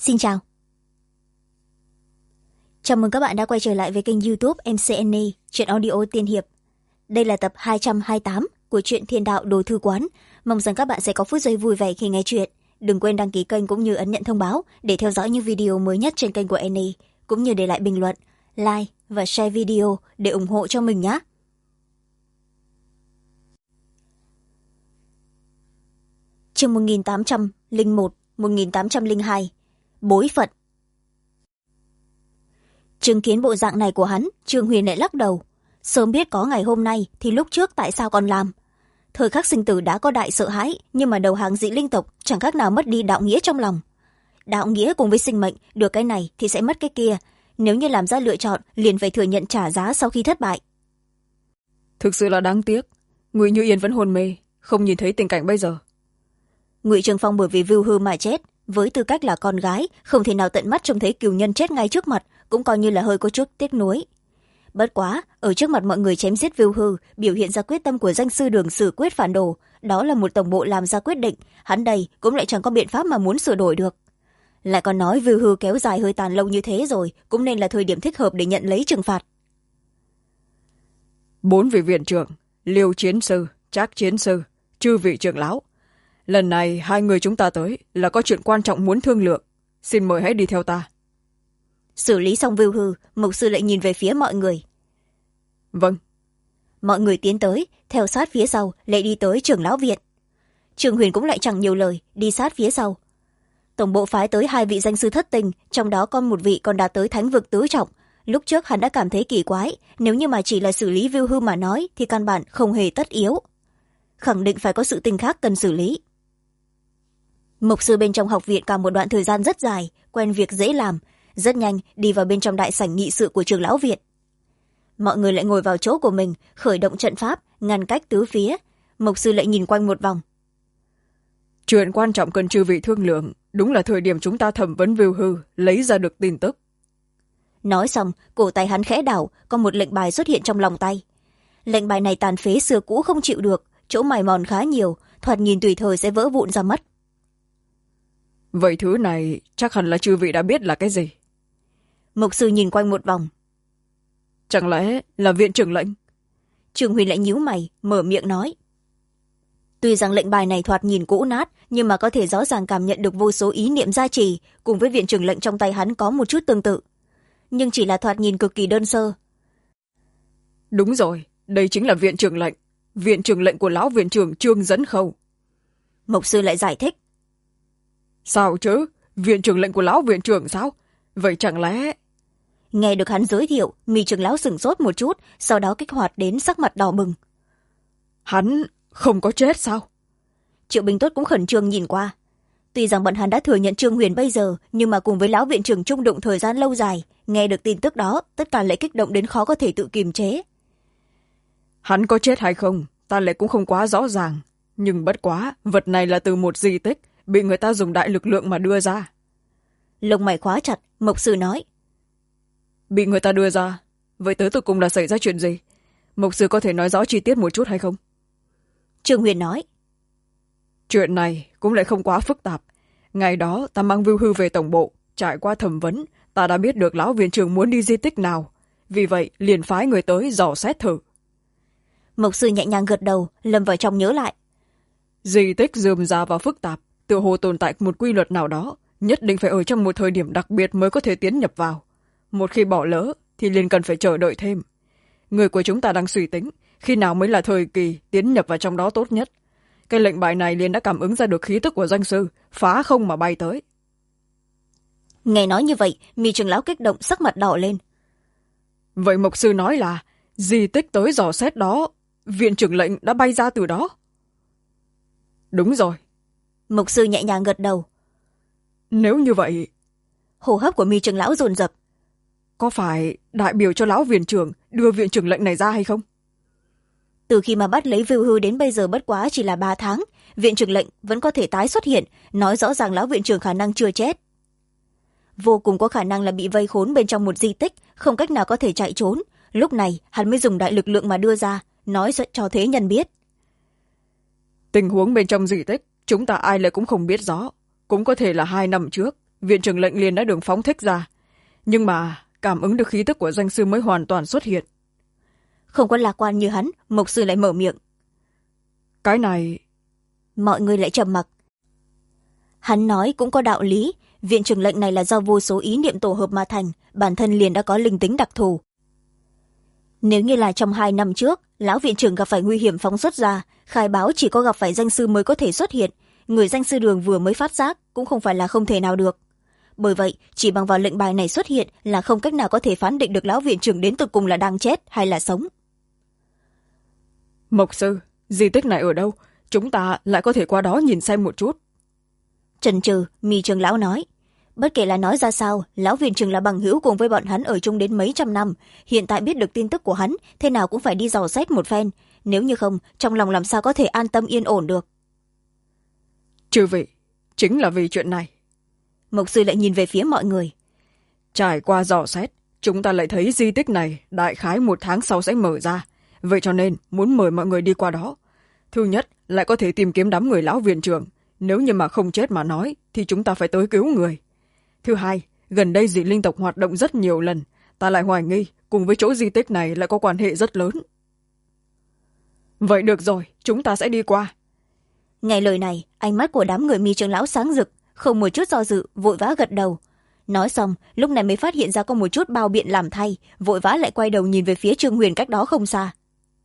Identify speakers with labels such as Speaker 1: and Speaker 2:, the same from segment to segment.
Speaker 1: Xin chào. Chào mừng các bạn đã quay trở lại với kênh YouTube MCNA, truyện audio tiên hiệp. Đây là tập 228 của truyện Thiên Đạo Đồ Thư Quán. Mong rằng các bạn sẽ có phút giây vui vẻ khi nghe truyện. Đừng quên đăng ký kênh cũng như ấn nhận thông báo để theo dõi những video mới nhất trên kênh của Annie, cũng như để lại bình luận, like và share video để ủng hộ cho mình nhé. Chương 1801, 1802 Bối phận. Chứng kiến bộ dạng này của hắn, Trương Huyền lại lắc đầu. Sớm biết có ngày hôm nay thì lúc trước tại sao còn làm. Thời khắc sinh tử đã có đại sợ hãi, nhưng mà đầu hàng dị linh tộc chẳng khác nào mất đi đạo nghĩa trong lòng. Đạo nghĩa cùng với sinh mệnh, được cái này thì sẽ mất cái kia. Nếu như làm ra lựa chọn, liền phải thừa nhận trả giá sau khi thất bại.
Speaker 2: Thực sự là đáng tiếc, Ngụy Như Yên vẫn hôn mê, không nhìn thấy tình cảnh bây giờ.
Speaker 1: Ngụy Trường Phong bởi vì vưu hư mà chết, với tư cách là con gái, không thể nào tận mắt trông thấy cừu nhân chết ngay trước mặt, cũng coi như là hơi có chút tiếc nuối. Bất quá, ở trước mặt mọi người chém giết vưu hư, biểu hiện ra quyết tâm của danh sư Đường xử quyết phản đồ, đó là một tổng bộ làm ra quyết định, hắn đây cũng lại chẳng có biện pháp mà muốn sửa đổi được. Lại còn nói vưu hư kéo dài hơi tàn lâu như thế rồi, cũng nên là thời điểm thích hợp để nhận lấy trừng phạt.
Speaker 2: 4 vị viện trưởng, Liêu chiến sư, Trác chiến sư, chư vị trưởng lão, lần này 2 người chúng ta tới là có chuyện quan trọng muốn thương lượng, xin mời hãy đi theo ta.
Speaker 1: Xử lý xong vưu hư, mục sư lại nhìn về phía mọi người.
Speaker 2: Vâng.
Speaker 1: Mọi người tiến tới, theo sát phía sau lại đi tới trưởng lão viện. Trương Huyền cũng lại chẳng nhiều lời, đi sát phía sau. Tổng bộ phái tới 2 vị danh sư thất tình, trong đó có một vị còn đạt tới thánh vực tứ trọng. Lúc trước hắn đã cảm thấy kỳ quái, nếu như mà chỉ là xử lý vưu hư mà nói thì căn bản không hề tất yếu, khẳng định phải có sự tình khác cần xử lý. Mục sư bên trong học viện cả một đoạn thời gian rất dài, quen việc dễ làm, rất nhanh đi vào bên trong đại sảnh nghị sự của trưởng lão viện. Mọi người lại ngồi vào chỗ của mình, khởi động trận pháp ngăn cách tứ phía. Mục sư lại nhìn quanh một vòng.
Speaker 2: Chuyện quan trọng cần chư vị thương lượng, đúng là thời điểm chúng ta thẩm vấn vưu hư, lấy ra được tin tức.
Speaker 1: Nói xong, cổ tay hắn khẽ đảo, có một lệnh bài xuất hiện trong lòng tay. Lệnh bài này tàn phế xưa cũ không chịu được, chỗ mài mòn khá nhiều, thoạt nhìn tùy thời sẽ vỡ vụn ra mất.
Speaker 2: Vậy thứ này chắc hẳn là chư vị đã biết là cái gì.
Speaker 1: Mục sư nhìn quanh một vòng.
Speaker 2: Chẳng lẽ là viện trưởng lệnh?
Speaker 1: Trương Huyền lại nhíu mày, mở miệng nói. Tuy rằng lệnh bài này thoạt nhìn cũ nát, nhưng mà có thể rõ ràng cảm nhận được vô số ý niệm gia trì, cùng với viện trưởng lệnh trong tay hắn có một chút tương tự. Nhưng chỉ là thoạt nhìn cực kỳ đơn sơ.
Speaker 2: Đúng rồi, đây chính là viện trưởng lệnh của lão viện trưởng Trương Dẫn Khâu.
Speaker 1: Mục sư lại giải thích.
Speaker 2: Sao chứ, viện trưởng lệnh của lão viện trưởng sao? Vậy chẳng lẽ...
Speaker 1: Nghe được hắn giới thiệu, mi trưởng lão sửng sốt một chút, sau đó kích hoạt đến sắc mặt đỏ bừng.
Speaker 2: Hắn không có chết sao?
Speaker 1: Triệu Bình Tốt cũng khẩn trương nhìn qua. Tuy rằng bọn hắn đã thừa nhận Trương Huyền bây giờ, nhưng mà cùng với lão viện trưởng chung đụng thời gian lâu dài, nghe được tin tức đó, tất cả lại kích động đến khó có thể tự kiềm chế.
Speaker 2: Hắn có chết hay không, ta lại cũng không quá rõ ràng. Nhưng bất quá, vật này là từ một di tích, bị người ta dùng đại lực lượng mà đưa ra.
Speaker 1: Lông mày khóa chặt, mục sư nói.
Speaker 2: Bị người ta đưa ra, vậy tới cùng là xảy ra chuyện gì? Mục sư có thể nói rõ chi tiết một chút hay không?
Speaker 1: Trương Huyền nói.
Speaker 2: Chuyện này cũng lại không quá phức tạp. Ngày đó ta mang vưu hư về tổng bộ, trải qua thẩm vấn, ta đã biết được lão viện trưởng muốn đi di tích nào. Vì vậy liền phái người tới dò xét thử.
Speaker 1: Mục sư nhẹ nhàng gật đầu, lâm vào trong nhớ lại.
Speaker 2: Di tích rườm rà và phức tạp, tựa hồ tồn tại một quy luật nào đó, nhất định phải ở trong một thời điểm đặc biệt mới có thể tiến nhập vào. Một khi bỏ lỡ thì liền cần phải chờ đợi thêm. Người của chúng ta đang suy tính khi nào mới là thời kỳ tiến nhập vào trong đó tốt nhất. Cái lệnh bài này liền đã cảm ứng ra được khí tức của danh sư, phá không mà bay tới.
Speaker 1: Nghe nói như vậy, mi trưởng lão kích động sắc mặt đỏ lên.
Speaker 2: Vậy mục sư nói là di tích tới dò xét đó, viện trưởng lệnh đã bay ra từ đó. Đúng rồi.
Speaker 1: Mục sư nhẹ nhàng gật đầu.
Speaker 2: Nếu như vậy...
Speaker 1: Hô hấp của mi trưởng lão dồn dập.
Speaker 2: Có phải đại biểu cho lão viện trưởng đưa viện trưởng lệnh này ra hay không?
Speaker 1: Từ khi mà bắt lấy vưu hư đến bây giờ bất quá chỉ là 3 tháng, viện trưởng lệnh vẫn có thể tái xuất hiện, nói rõ ràng lão viện trưởng khả năng chưa chết. Vô cùng có khả năng là bị vây khốn bên trong một di tích, không cách nào có thể chạy trốn. Lúc này hắn mới dùng đại lực lượng mà đưa ra, nói cho thế nhân biết.
Speaker 2: Tình huống bên trong di tích chúng ta ai lại cũng không biết rõ, cũng có thể là 2 năm trước viện trưởng lệnh liền đã được phóng thích ra, nhưng mà cảm ứng được khí tức của danh sư mới hoàn toàn xuất hiện.
Speaker 1: Không có lạc quan như hắn, mục sư lại mở miệng.
Speaker 2: Cái này...
Speaker 1: Mọi người lại trầm mặc. Hắn nói cũng có đạo lý, viện trưởng lệnh này là do vô số ý niệm tổ hợp mà thành, bản thân liền đã có linh tính đặc thù. Nếu như là trong 2 năm trước, lão viện trưởng gặp phải nguy hiểm phóng xuất ra, khai báo chỉ có gặp phải danh sư mới có thể xuất hiện, người danh sư đường vừa mới phát giác cũng không phải là không thể nào được. Bởi vậy, chỉ bằng vào lệnh bài này xuất hiện là không cách nào có thể phán định được lão viện trưởng đến tột cùng là đang chết hay là sống.
Speaker 2: Mộc sư, di tích này ở đâu? Chúng ta lại có thể qua đó nhìn xem một chút.
Speaker 1: Chần chừ, Mi trưởng lão nói. Bất kể là nói ra sao, lão viện trưởng là bằng hữu cùng với bọn hắn ở chung đến mấy trăm năm. Hiện tại biết được tin tức của hắn, thế nào cũng phải đi dò xét một phen. Nếu như không, trong lòng làm sao có thể an tâm yên ổn được.
Speaker 2: Chư vị, chính là vì chuyện này.
Speaker 1: Mộc sư lại nhìn về phía mọi người.
Speaker 2: Trải qua dò xét, chúng ta lại thấy di tích này đại khái 1 tháng sau sẽ mở ra. Vậy cho nên muốn mời mọi người đi qua đó. Thứ nhất, lại có thể tìm kiếm đám người lão viện trưởng. Nếu như mà không chết mà nói, thì chúng ta phải tới cứu người. Thứ hai, gần đây dị linh tộc hoạt động rất nhiều lần. Ta lại hoài nghi, cùng với chỗ di tích này lại có quan hệ rất lớn. Vậy được rồi, chúng ta sẽ đi qua.
Speaker 1: Nghe lời này, ánh mắt của đám người Mi trưởng lão sáng rực, không một chút do dự, vội vã gật đầu. Nói xong, lúc này mới phát hiện ra có một chút bao biện làm thay, vội vã lại quay đầu nhìn về phía Trương Huyền cách đó không xa.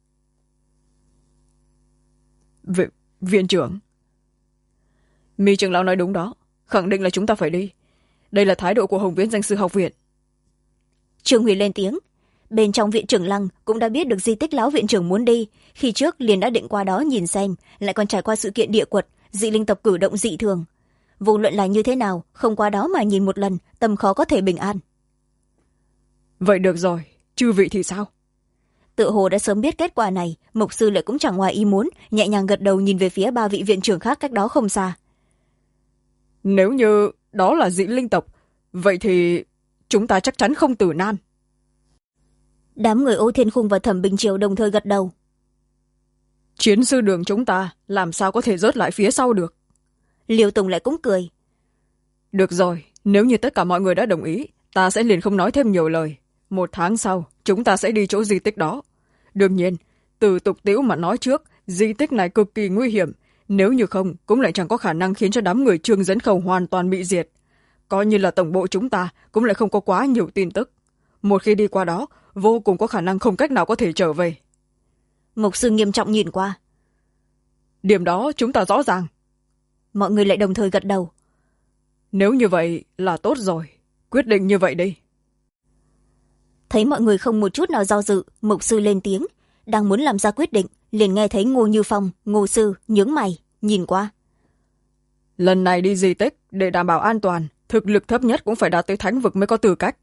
Speaker 2: Viện trưởng. Mi trưởng lão nói đúng đó, khẳng định là chúng ta phải đi. Đây là thái độ của Hồng Viễn danh sư học viện.
Speaker 1: Trương Huyền lên tiếng. Bên trong viện trưởng lăng cũng đã biết được di tích lão viện trưởng muốn đi, khi trước liền đã định qua đó nhìn xem, lại còn trải qua sự kiện địa quật, dị linh tộc cử động dị thường. Vô luận là như thế nào, không qua đó mà nhìn một lần, tâm khó có thể bình an.
Speaker 2: Vậy được rồi, chư vị thì sao?
Speaker 1: Tự hồ đã sớm biết kết quả này, mục sư lại cũng chẳng ngoài ý muốn, nhẹ nhàng gật đầu nhìn về phía 3 vị viện trưởng khác cách đó không xa.
Speaker 2: Nếu như đó là dị linh tộc, vậy thì chúng ta chắc chắn không tử nan.
Speaker 1: Đám người Ô Thiên Khung và Thẩm Bình Triều đồng thời gật đầu.
Speaker 2: Chiến sư đường chúng ta làm sao có thể rớt lại phía sau được?
Speaker 1: Liêu Tùng lại cũng cười.
Speaker 2: Được rồi, nếu như tất cả mọi người đã đồng ý, ta sẽ liền không nói thêm nhiều lời. 1 tháng sau, chúng ta sẽ đi chỗ di tích đó. Đương nhiên, từ tục tiễu mà nói trước, di tích này cực kỳ nguy hiểm. Nếu như không, cũng lại chẳng có khả năng khiến cho đám người Trương Dẫn Khẩu hoàn toàn bị diệt. Coi như là tổng bộ chúng ta cũng lại không có quá nhiều tin tức. Một khi đi qua đó, vô cùng có khả năng không cách nào có thể trở về.
Speaker 1: Mục sư nghiêm trọng nhìn qua.
Speaker 2: Điểm đó chúng ta rõ ràng.
Speaker 1: Mọi người lại đồng thời gật đầu.
Speaker 2: Nếu như vậy là tốt rồi, quyết định như vậy đi.
Speaker 1: Thấy mọi người không một chút nào do dự, mục sư lên tiếng, đang muốn làm ra quyết định, liền nghe thấy Ngô Như Phong, Ngô sư nhướng mày nhìn qua.
Speaker 2: Lần này đi di tích để đảm bảo an toàn, thực lực thấp nhất cũng phải đạt tới thánh vực mới có tư cách.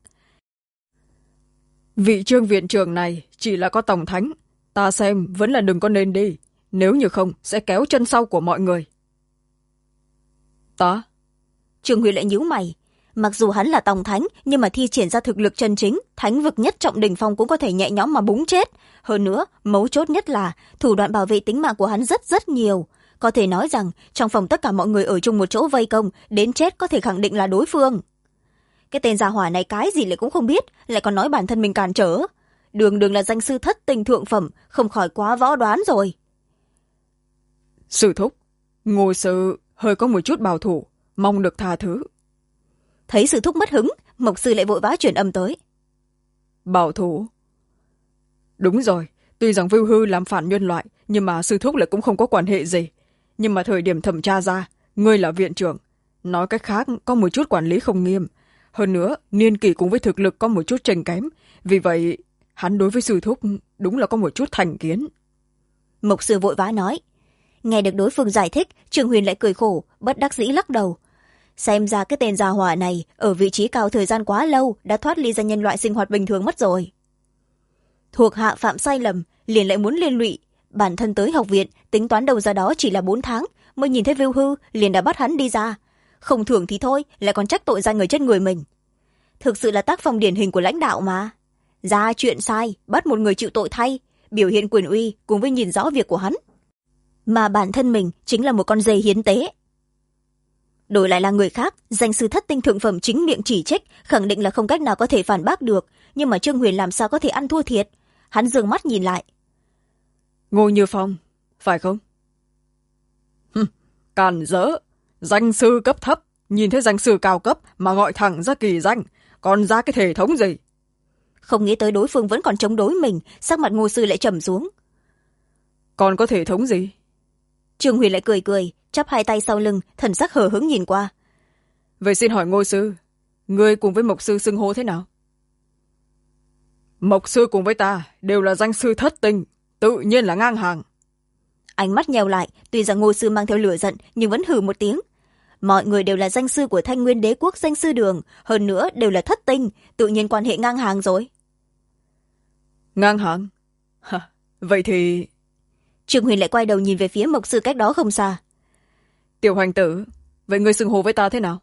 Speaker 2: Vị Trương viện trưởng này chỉ là có tổng thánh, ta xem vẫn là đừng có nên đi, nếu như không sẽ kéo chân sau của mọi người. Ta?
Speaker 1: Trương Huy lại nhíu mày. Mặc dù hắn là tổng thánh, nhưng mà thi triển ra thực lực chân chính, thánh vực nhất trọng đỉnh phong cũng có thể nhẹ nhõm mà búng chết. Hơn nữa, mấu chốt nhất là thủ đoạn bảo vệ tính mạng của hắn rất rất nhiều. Có thể nói rằng trong phòng tất cả mọi người ở chung một chỗ vây công, đến chết có thể khẳng định là đối phương. Cái tên già hỏa này cái gì lại cũng không biết, lại còn nói bản thân mình cản trở. Đường đường là danh sư thất tình thượng phẩm, không khỏi quá võ đoán rồi.
Speaker 2: Sư thúc, Ngô sư hơi có một chút bảo thủ, mong được tha thứ.
Speaker 1: Thấy sư thúc mất hứng, mộc sư lại vội vã chuyển âm tới.
Speaker 2: Bảo thủ? Đúng rồi, tuy rằng Vưu Hư làm phản nhân loại, nhưng mà sư thúc lại cũng không có quan hệ gì. Nhưng mà thời điểm thẩm tra ra, ngươi là viện trưởng. Nói cách khác, có một chút quản lý không nghiêm. Hơn nữa, niên kỷ cùng với thực lực có một chút chênh kém. Vì vậy, hắn đối với sư thúc đúng là có một chút thành kiến.
Speaker 1: Mộc sư vội vã nói. Nghe được đối phương giải thích, Trương Huyền lại cười khổ, bất đắc dĩ lắc đầu. Xem ra cái tên già hỏa này ở vị trí cao thời gian quá lâu đã thoát ly ra nhân loại sinh hoạt bình thường mất rồi. Thuộc hạ phạm sai lầm, liền lại muốn liên lụy. Bản thân tới học viện, tính toán đầu ra đó chỉ là 4 tháng, mới nhìn thấy Vưu Hư, liền đã bắt hắn đi ra. Không thưởng thì thôi, lại còn trách tội ra người chết người mình. Thực sự là tác phong điển hình của lãnh đạo mà. Ra chuyện sai, bắt một người chịu tội thay, biểu hiện quyền uy cùng với nhìn rõ việc của hắn. Mà bản thân mình chính là một con dê hiến tế. đổi lại là người khác, danh sư thất tinh thượng phẩm chính miệng chỉ trích, khẳng định là không cách nào có thể phản bác được, nhưng mà Trương Huyền làm sao có thể ăn thua thiệt. Hắn giương mắt nhìn lại.
Speaker 2: Ngô Như Phong, phải không? Càn rỡ, danh sư cấp thấp, nhìn thấy danh sư cao cấp mà gọi thẳng ra kỳ danh, còn ra cái thể thống gì?
Speaker 1: Không nghĩ tới đối phương vẫn còn chống đối mình, sắc mặt Ngô sư lại trầm xuống.
Speaker 2: Còn có thể thống gì?
Speaker 1: Trương Huyền lại cười cười, chắp hai tay sau lưng, thần sắc hờ hững nhìn qua.
Speaker 2: Vậy xin hỏi Ngô sư, ngươi cùng với Mộc sư xưng hô thế nào? Mộc sư cùng với ta đều là danh sư thất tinh, tự nhiên là ngang hàng.
Speaker 1: Ánh mắt nheo lại, tuy rằng Ngô sư mang theo lửa giận nhưng vẫn hừ một tiếng. Mọi người đều là danh sư của Thanh Nguyên Đế quốc danh sư đường, hơn nữa đều là thất tinh, tự nhiên quan hệ ngang hàng rồi.
Speaker 2: Ngang hàng? Vậy thì...
Speaker 1: Trương Huyền lại quay đầu nhìn về phía Mộc sư cách đó không xa.
Speaker 2: Tiểu Hoành tử, vậy ngươi xưng hô với ta thế nào?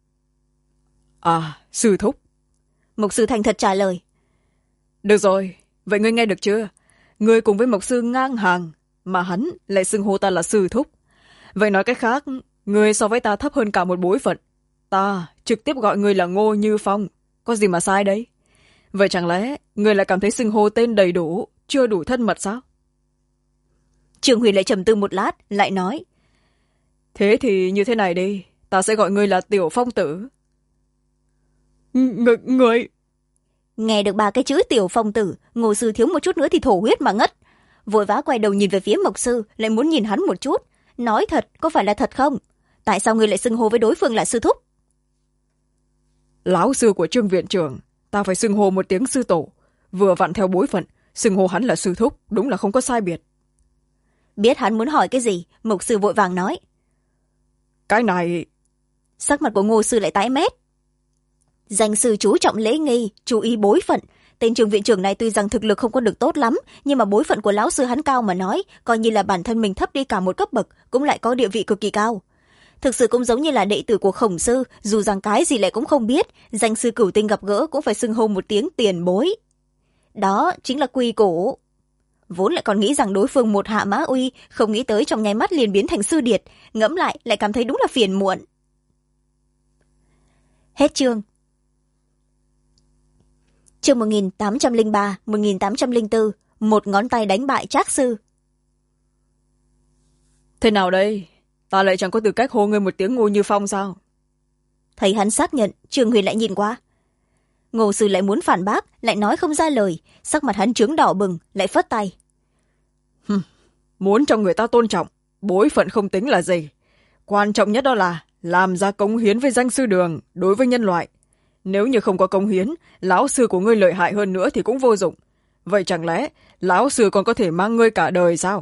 Speaker 2: À, sư thúc.
Speaker 1: Mộc sư thành thật trả lời.
Speaker 2: Được rồi, vậy ngươi nghe được chưa? Ngươi cùng với Mộc sư ngang hàng, mà hắn lại xưng hô ta là sư thúc. Vậy nói cách khác, ngươi so với ta thấp hơn cả một bối phận. Ta trực tiếp gọi ngươi là Ngô Như Phong, có gì mà sai đấy? Vậy chẳng lẽ ngươi lại cảm thấy xưng hô tên đầy đủ, chưa đủ thân mật sao?
Speaker 1: Trương Huyền lại trầm tư một lát, lại nói.
Speaker 2: Thế thì như thế này đi, ta sẽ gọi ngươi là Tiểu Phong tử. Ngươi...
Speaker 1: Nghe được ba cái chữ Tiểu Phong tử, Ngô sư thiếu một chút nữa thì thổ huyết mà ngất. Vội vã quay đầu nhìn về phía Mộc sư, lại muốn nhìn hắn một chút. Nói thật, có phải là thật không? Tại sao ngươi lại xưng hô với đối phương là sư thúc?
Speaker 2: Lão sư của Trương viện trưởng, ta phải xưng hô một tiếng sư tổ. Vừa vặn theo bối phận, xưng hô hắn là sư thúc, đúng là không có sai biệt.
Speaker 1: Biết hắn muốn hỏi cái gì, Mộc sư vội vàng nói.
Speaker 2: Cái này...
Speaker 1: Sắc mặt của Ngô sư lại tái mét. Danh sư chú trọng lễ nghi, chú ý bối phận. Tên Trương viện trưởng này tuy rằng thực lực không có được tốt lắm, nhưng mà bối phận của lão sư hắn cao mà nói, coi như là bản thân mình thấp đi cả một cấp bậc, cũng lại có địa vị cực kỳ cao. Thực sự cũng giống như là đệ tử của Khổng sư, dù rằng cái gì lại cũng không biết, danh sư cửu tinh gặp gỡ cũng phải xưng hô một tiếng tiền bối. Đó chính là quy củ. Vốn lại còn nghĩ rằng đối phương một hạ mã uy, không nghĩ tới trong nháy mắt liền biến thành sư điệt, ngẫm lại lại cảm thấy đúng là phiền muộn. Hết chương. Chương 1803, 1804, một ngón tay đánh bại Trác sư.
Speaker 2: Thế nào đây? Ta lại chẳng có tư cách hô ngươi một tiếng Ngô Như Phong sao?
Speaker 1: Thấy hắn xác nhận, Trương Huyền lại nhìn qua. Ngô sư lại muốn phản bác, lại nói không ra lời, sắc mặt hắn trướng đỏ bừng, lại phất tay.
Speaker 2: Muốn cho người ta tôn trọng, bối phận không tính là gì. Quan trọng nhất đó là làm ra cống hiến với danh sư đường đối với nhân loại. Nếu như không có cống hiến, lão sư của ngươi lợi hại hơn nữa thì cũng vô dụng. Vậy chẳng lẽ lão sư còn có thể mang ngươi cả đời sao?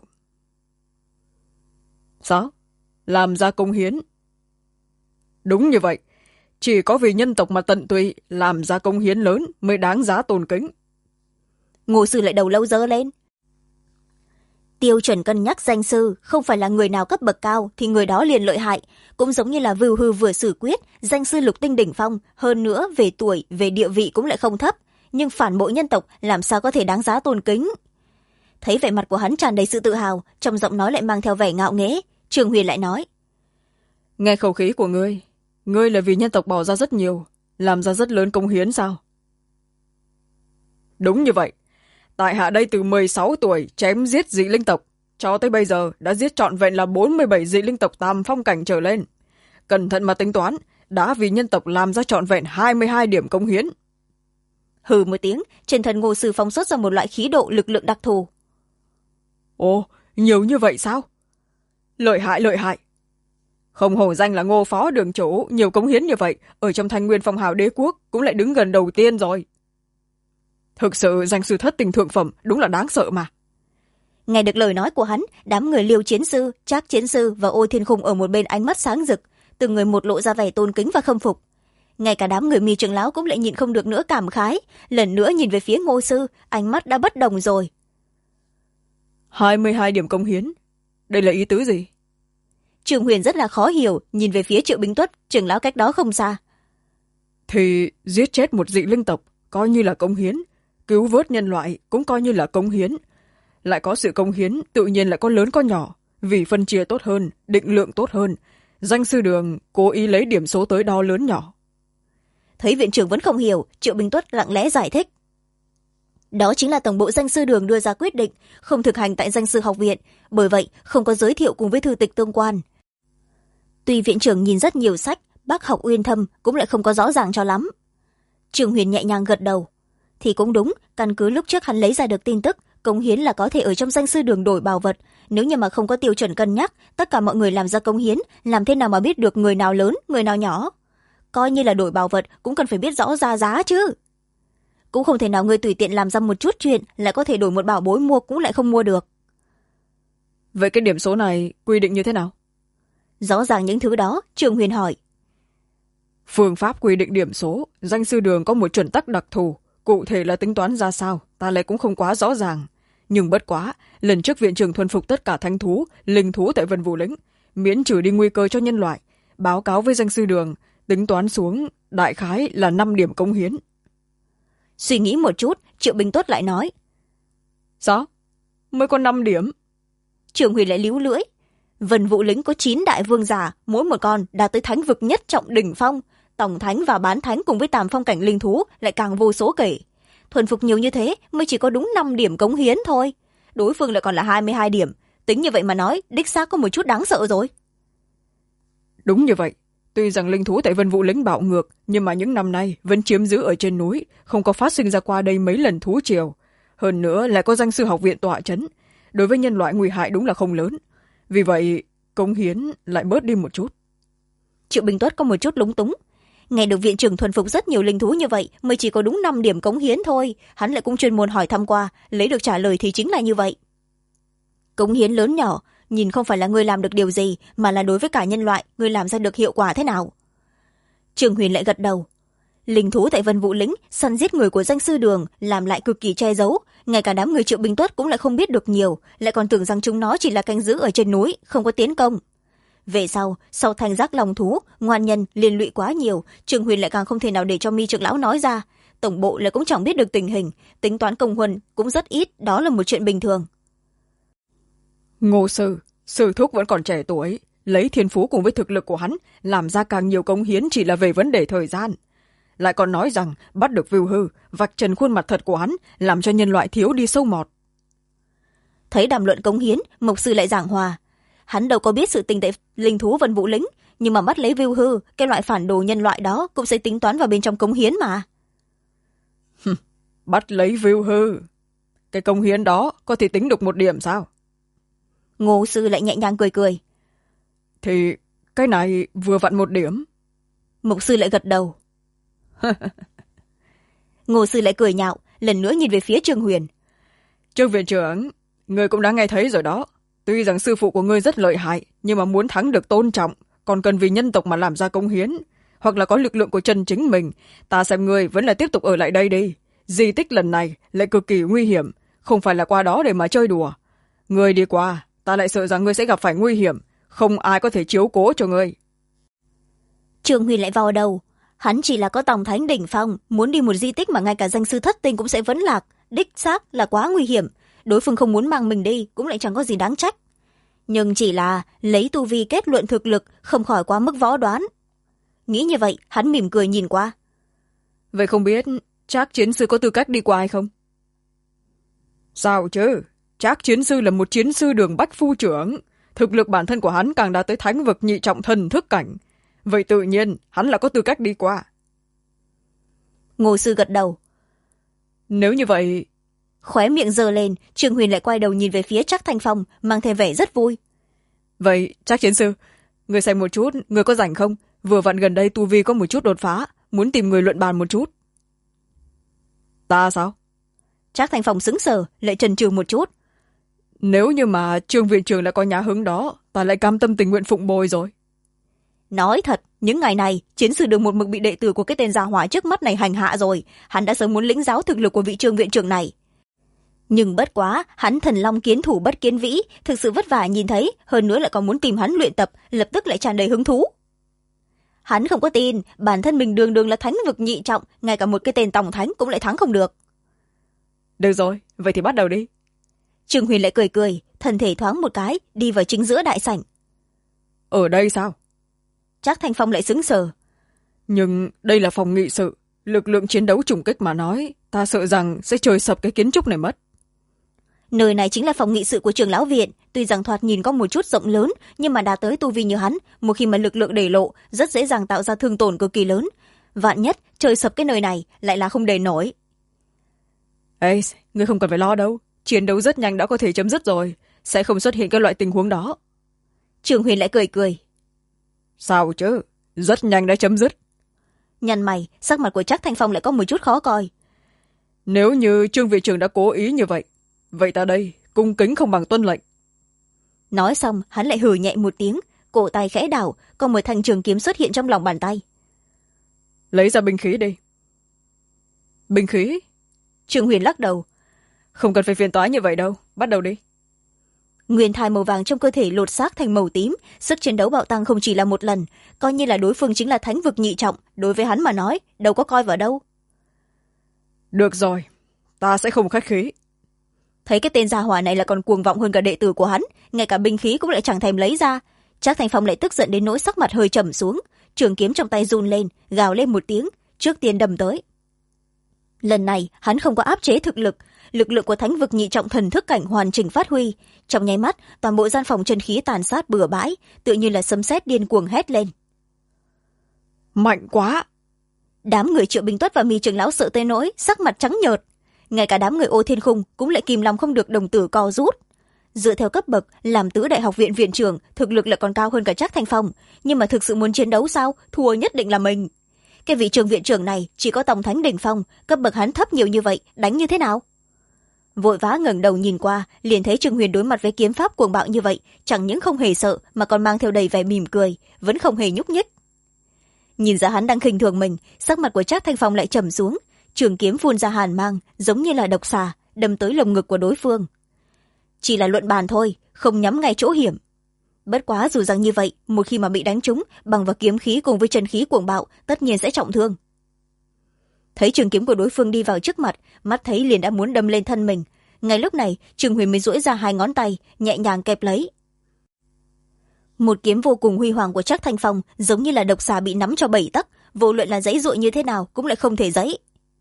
Speaker 2: Sao? Làm ra cống hiến? Đúng như vậy. Chỉ có vì nhân tộc mà tận tụy, làm ra cống hiến lớn mới đáng giá tôn kính.
Speaker 1: Ngô sư lại đầu lâu dơ lên. Tiêu chuẩn cân nhắc danh sư, không phải là người nào cấp bậc cao thì người đó liền lợi hại, cũng giống như là Vưu Hư vừa xử quyết, danh sư lục tinh đỉnh phong, hơn nữa về tuổi, về địa vị cũng lại không thấp, nhưng phản bội nhân tộc làm sao có thể đáng giá tôn kính. Thấy vẻ mặt của hắn tràn đầy sự tự hào, trong giọng nói lại mang theo vẻ ngạo nghễ, Trương Huyền lại nói.
Speaker 2: Nghe khẩu khí của ngươi là vì nhân tộc bỏ ra rất nhiều, làm ra rất lớn công hiến sao? Đúng như vậy. Tại hạ đây từ 16 tuổi chém giết dị linh tộc, cho tới bây giờ đã giết trọn vẹn là 47 dị linh tộc tam phong cảnh trở lên. Cẩn thận mà tính toán, đã vì nhân tộc làm ra trọn vẹn 22 điểm công hiến.
Speaker 1: Hừ một tiếng, trên thân Ngô sư phóng xuất ra một loại khí độ lực lượng đặc thù.
Speaker 2: Ồ, nhiều như vậy sao? Lợi hại, lợi hại. Không hổ danh là Ngô phó đường chủ, nhiều cống hiến như vậy, ở trong Thanh Nguyên phong hào đế quốc cũng lại đứng gần đầu tiên rồi. Thực sự danh sư thất tình thượng phẩm đúng là đáng sợ mà.
Speaker 1: Nghe được lời nói của hắn, đám người Liêu chiến sư, Trác chiến sư và Ôi Thiên Khung ở một bên ánh mắt sáng rực, từng người một lộ ra vẻ tôn kính và khâm phục. Ngay cả đám người Mi trưởng lão cũng lại nhịn không được nữa cảm khái, lần nữa nhìn về phía Ngô sư, ánh mắt đã bất đồng rồi.
Speaker 2: 22 điểm công hiến, đây là ý tứ gì?
Speaker 1: Trương Huyền rất là khó hiểu, nhìn về phía Triệu Bính Tuất, trưởng lão cách đó không xa.
Speaker 2: Thì giết chết một dị linh tộc coi như là công hiến, cứu vớt nhân loại cũng coi như là công hiến. Lại có sự công hiến, tự nhiên lại có lớn có nhỏ, vì phân chia tốt hơn, định lượng tốt hơn. danh sư đường cố ý lấy điểm số tới đo lớn nhỏ.
Speaker 1: Thấy viện trưởng vẫn không hiểu, Triệu Bình Tuất lặng lẽ giải thích. Đó chính là tổng bộ danh sư đường đưa ra quyết định, không thực hành tại danh sư học viện, bởi vậy không có giới thiệu cùng với thư tịch tương quan. Tuy viện trưởng nhìn rất nhiều sách, bác học uyên thâm cũng lại không có rõ ràng cho lắm. Trường Huyền nhẹ nhàng gật đầu. Thì cũng đúng, căn cứ lúc trước hắn lấy ra được tin tức, cống hiến là có thể ở trong danh sư đường đổi bảo vật. Nếu như mà không có tiêu chuẩn cân nhắc, tất cả mọi người làm ra cống hiến, làm thế nào mà biết được người nào lớn, người nào nhỏ? Coi như là đổi bảo vật cũng cần phải biết rõ ra giá chứ. Cũng không thể nào người tùy tiện làm ra một chút chuyện lại có thể đổi một bảo bối mua cũng lại không mua được.
Speaker 2: Vậy cái điểm số này quy định như thế nào?
Speaker 1: Rõ ràng những thứ đó, Trường Huyền hỏi.
Speaker 2: Phương pháp quy định điểm số, danh sư đường có một chuẩn tắc đặc thù, cụ thể là tính toán ra sao, ta lại cũng không quá rõ ràng. Nhưng bất quá, lần trước viện trưởng thuần phục tất cả thánh thú, linh thú tại Vân Vũ Lĩnh, miễn trừ đi nguy cơ cho nhân loại, báo cáo với danh sư đường, tính toán xuống, đại khái là 5 điểm cống hiến.
Speaker 1: Suy nghĩ một chút, Triệu Bình Tuất lại nói.
Speaker 2: Sao? Mới có 5 điểm?
Speaker 1: Trường Huyền lại líu lưỡi. Vân Vũ Lĩnh có 9 đại vương giả, mỗi một con đạt tới thánh vực nhất trọng đỉnh phong. Tổng thánh và bán thánh cùng với tàm phong cảnh linh thú lại càng vô số kể. Thuần phục nhiều như thế mới chỉ có đúng 5 điểm cống hiến thôi. Đối phương lại còn là 22 điểm. Tính như vậy mà nói, đích xác có một chút đáng sợ rồi.
Speaker 2: Đúng như vậy. Tuy rằng linh thú tại Vân Vũ Lĩnh bạo ngược, nhưng mà những năm nay vẫn chiếm giữ ở trên núi, không có phát sinh ra qua đây mấy lần thú triều. Hơn nữa lại có danh sư học viện tọa chấn. Đối với nhân loại nguy hại đúng là không lớn. Vì vậy, cống hiến lại bớt đi một chút.
Speaker 1: Triệu Bình Tuất có một chút lúng túng. Nghe được viện trưởng thuần phục rất nhiều linh thú như vậy mới chỉ có đúng 5 điểm cống hiến thôi. Hắn lại cũng chuyên môn hỏi thăm qua, lấy được trả lời thì chính là như vậy. Cống hiến lớn nhỏ, nhìn không phải là ngươi làm được điều gì, mà là đối với cả nhân loại, ngươi làm ra được hiệu quả thế nào. Trường Huyền lại gật đầu. Linh thú tại Vân Vũ Lĩnh săn giết người của danh sư đường, làm lại cực kỳ che giấu. Ngay cả đám người Triệu Bình Tuất cũng lại không biết được nhiều, lại còn tưởng rằng chúng nó chỉ là canh giữ ở trên núi, không có tiến công. Về sau thành giác lòng thú, ngoan nhân liên lụy quá nhiều, Trường Huyền lại càng không thể nào để cho Mi trưởng lão nói ra. Tổng bộ lại cũng chẳng biết được tình hình, tính toán công huân cũng rất ít, đó là một chuyện bình thường.
Speaker 2: Ngô sư thúc vẫn còn trẻ tuổi, lấy thiên phú cùng với thực lực của hắn, làm ra càng nhiều cống hiến chỉ là về vấn đề thời gian. Lại còn nói rằng bắt được Vưu Hư, vạch trần khuôn mặt thật của hắn, làm cho nhân loại thiếu đi sâu mọt.
Speaker 1: Thấy đàm luận cống hiến, Mộc sư lại giảng hòa. Hắn đâu có biết sự tình tại linh thú Vân Vũ Lĩnh, nhưng mà bắt lấy Vưu Hư, cái loại phản đồ nhân loại đó cũng sẽ tính toán vào bên trong cống hiến mà.
Speaker 2: Bắt lấy Vưu Hư, cái cống hiến đó có thể tính được 1 điểm sao?
Speaker 1: Ngô sư lại nhẹ nhàng cười cười.
Speaker 2: Thì cái này vừa vặn 1 điểm.
Speaker 1: Mộc sư lại gật đầu. Ngô sư lại cười nhạo, lần nữa nhìn về phía Trương Huyền.
Speaker 2: Trương viện trưởng, người cũng đã nghe thấy rồi đó. Tuy rằng sư phụ của ngươi rất lợi hại, nhưng mà muốn thắng được tôn trọng, còn cần vì nhân tộc mà làm ra cống hiến, hoặc là có lực lượng của chân chính mình, ta xem ngươi vẫn là tiếp tục ở lại đây đi. Di tích lần này lại cực kỳ nguy hiểm, không phải là qua đó để mà chơi đùa. Ngươi đi qua, ta lại sợ rằng ngươi sẽ gặp phải nguy hiểm, không ai có thể chiếu cố cho ngươi.
Speaker 1: Trương Huyền lại vào đầu. Hắn chỉ là có tổng thánh đỉnh phong, muốn đi một di tích mà ngay cả danh sư thất tinh cũng sẽ vấn lạc, đích xác là quá nguy hiểm. Đối phương không muốn mang mình đi cũng lại chẳng có gì đáng trách. Nhưng chỉ là lấy tu vi kết luận thực lực, không khỏi quá mức võ đoán. Nghĩ như vậy, hắn mỉm cười nhìn qua.
Speaker 2: Vậy không biết Trác chiến sư có tư cách đi qua hay không? Sao chứ? Trác chiến sư là một chiến sư đường bách phu trưởng, thực lực bản thân của hắn càng đã tới thánh vực nhị trọng thần thức cảnh. Vậy tự nhiên hắn là có tư cách đi qua.
Speaker 1: Ngô sư gật đầu.
Speaker 2: Nếu như vậy...
Speaker 1: Khóe miệng giơ lên, Trương Huyền lại quay đầu nhìn về phía Trác Thanh Phong, mang thêm vẻ rất vui.
Speaker 2: Vậy Trác chiến sư, người xem một chút, người có rảnh không? Vừa vặn gần đây tu vi có một chút đột phá, muốn tìm người luận bàn một chút. Ta sao?
Speaker 1: Trác Thanh Phong sững sờ, lại chần chừ một chút.
Speaker 2: Nếu như mà Trương viện trưởng lại có nhã hứng đó, ta lại cam tâm tình nguyện phụng bồi rồi.
Speaker 1: Nói thật, những ngày này, chiến sư đường một mực bị đệ tử của cái tên gia hỏa trước mắt này hành hạ rồi. Hắn đã sớm muốn lĩnh giáo thực lực của vị Trương viện trưởng này. Nhưng bất quá, hắn thần long kiến thủ bất kiến vĩ, thực sự vất vả nhìn thấy, hơn nữa lại còn muốn tìm hắn luyện tập, lập tức lại tràn đầy hứng thú. Hắn không có tin, bản thân mình đường đường là thánh vực nhị trọng, ngay cả một cái tên tổng thánh cũng lại thắng không được.
Speaker 2: Được rồi, vậy thì bắt đầu đi.
Speaker 1: Trương Huyền lại cười cười, thân thể thoáng một cái, đi vào chính giữa đại sảnh.
Speaker 2: Ở đây sao?
Speaker 1: Trác Thanh Phong lại sững sờ.
Speaker 2: Nhưng đây là phòng nghị sự, lực lượng chiến đấu trùng kích mà nói, ta sợ rằng sẽ trời sập cái kiến trúc này mất.
Speaker 1: Nơi này chính là phòng nghị sự của Trường lão viện, tuy rằng thoạt nhìn có một chút rộng lớn, nhưng mà đã tới tu vi như hắn, một khi mà lực lượng đẩy lộ rất dễ dàng tạo ra thương tổn cực kỳ lớn. Vạn nhất trời sập cái nơi này lại là không đẩy nổi.
Speaker 2: Ê, ngươi không cần phải lo đâu, chiến đấu rất nhanh đã có thể chấm dứt rồi, sẽ không xuất hiện các loại tình huống đó.
Speaker 1: Trường Huyền lại cười cười.
Speaker 2: Sao chứ, rất nhanh đã chấm dứt.
Speaker 1: Nhăn mày, sắc mặt của Trác Thanh Phong lại có một chút khó coi.
Speaker 2: Nếu như Trương viện trưởng đã cố ý như vậy, vậy ta đây cung kính không bằng tuân lệnh.
Speaker 1: Nói xong hắn lại hừ nhẹ một tiếng, cổ tay khẽ đảo, còn một thanh trường kiếm xuất hiện trong lòng bàn tay.
Speaker 2: Lấy ra binh khí đi. Binh khí?
Speaker 1: Trường Huyền lắc đầu.
Speaker 2: Không cần phải phiền toái như vậy đâu, bắt đầu đi.
Speaker 1: Nguyên thai màu vàng trong cơ thể lột xác thành màu tím, sức chiến đấu bạo tăng không chỉ là một lần, coi như là đối phương chính là thánh vực nhị trọng, đối với hắn mà nói đâu có coi vào đâu.
Speaker 2: Được rồi, ta sẽ không khách khí.
Speaker 1: Thấy cái tên gia hỏa này là còn cuồng vọng hơn cả đệ tử của hắn, ngay cả binh khí cũng lại chẳng thèm lấy ra. Trác Thanh Phong lại tức giận đến nỗi sắc mặt hơi trầm xuống, trường kiếm trong tay run lên, gào lên một tiếng, trước tiên đâm tới. Lần này hắn không có áp chế thực lực, lực lượng của thánh vực nhị trọng thần thức cảnh hoàn chỉnh phát huy, trong nháy mắt toàn bộ gian phòng chân khí tàn sát bừa bãi, tựa như là sấm sét điên cuồng hét lên.
Speaker 2: Mạnh quá!
Speaker 1: Đám người Triệu Bình Tuất và Mi trưởng lão sợ tới nỗi sắc mặt trắng nhợt, ngay cả đám người Ô Thiên Khung cũng lại kìm lòng không được đồng tử co rút. Dựa theo cấp bậc làm tứ đại học viện viện trưởng, thực lực lại còn cao hơn cả Trác Thanh Phong, nhưng mà thực sự muốn chiến đấu sao, thua nhất định là mình. Cái vị trường viện trưởng này chỉ có tổng thánh đỉnh phong, cấp bậc hắn thấp nhiều như vậy, đánh như thế nào? Vội vã ngẩng đầu nhìn qua, liền thấy Trương Huyền đối mặt với kiếm pháp cuồng bạo như vậy, chẳng những không hề sợ mà còn mang theo đầy vẻ mỉm cười, vẫn không hề nhúc nhích. Nhìn ra hắn đang khinh thường mình, sắc mặt của Trác Thanh Phong lại trầm xuống, trường kiếm phun ra hàn mang, giống như là độc xà, đâm tới lồng ngực của đối phương. Chỉ là luận bàn thôi, không nhắm ngay chỗ hiểm. Bất quá dù rằng như vậy, một khi mà bị đánh trúng, bằng vào kiếm khí cùng với chân khí cuồng bạo, tất nhiên sẽ trọng thương. Thấy trường kiếm của đối phương đi vào trước mặt, mắt thấy liền đã muốn đâm lên thân mình. Ngay lúc này, Trương Huyền mới duỗi ra hai ngón tay, nhẹ nhàng kẹp lấy. Một kiếm vô cùng huy hoàng của Trác Thanh Phong, giống như là độc xà bị nắm cho 7 tấc, vô luận là giãy giụa như thế nào cũng lại không thể giãy.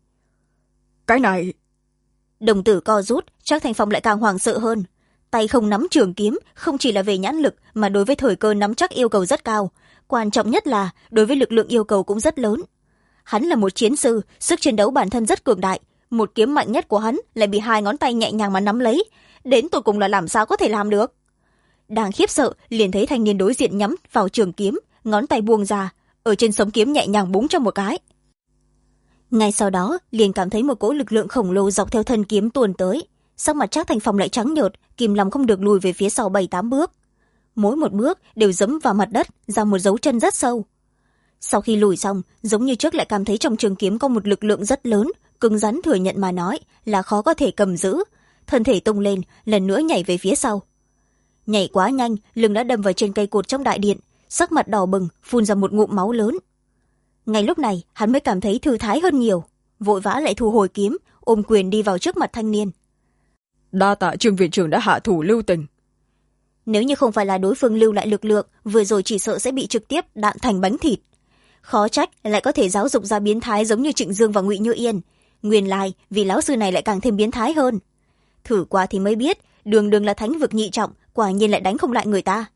Speaker 2: Cái này...
Speaker 1: Đồng tử co rút, Trác Thanh Phong lại càng hoảng sợ hơn. Tay không nắm trường kiếm, không chỉ là về nhãn lực mà đối với thời cơ nắm chắc yêu cầu rất cao. Quan trọng nhất là đối với lực lượng yêu cầu cũng rất lớn. Hắn là một chiến sư, sức chiến đấu bản thân rất cường đại. Một kiếm mạnh nhất của hắn lại bị hai ngón tay nhẹ nhàng mà nắm lấy. Đến tột cùng là làm sao có thể làm được? Đang khiếp sợ, liền thấy thanh niên đối diện nhắm vào trường kiếm, ngón tay buông ra, ở trên sống kiếm nhẹ nhàng búng cho một cái. Ngay sau đó, liền cảm thấy một cỗ lực lượng khổng lồ dọc theo thân kiếm tuôn tới. Sắc mặt Trác Thanh Phong lại trắng nhợt, kìm lòng không được lùi về phía sau 7-8 bước. Mỗi một bước đều dẫm vào mặt đất, ra một dấu chân rất sâu. Sau khi lùi xong, giống như trước lại cảm thấy trong trường kiếm có một lực lượng rất lớn, cứng rắn thừa nhận mà nói là khó có thể cầm giữ. Thân thể tung lên, lần nữa nhảy về phía sau. Nhảy quá nhanh, lưng đã đâm vào trên cây cột trong đại điện, sắc mặt đỏ bừng, phun ra một ngụm máu lớn. Ngay lúc này, hắn mới cảm thấy thư thái hơn nhiều, vội vã lại thu hồi kiếm, ôm quyền đi vào trước mặt thanh niên.
Speaker 2: Đa tạ Trương viện trưởng đã hạ thủ lưu tình.
Speaker 1: Nếu như không phải là đối phương lưu lại lực lượng, vừa rồi chỉ sợ sẽ bị trực tiếp đạn thành bánh thịt. Khó trách lại có thể giáo dục ra biến thái giống như Trịnh Dương và Ngụy Như Yên. Nguyên lai vì lão sư này lại càng thêm biến thái hơn. Thử qua thì mới biết, đường đường là thánh vực nhị trọng, quả nhiên lại đánh không lại người ta.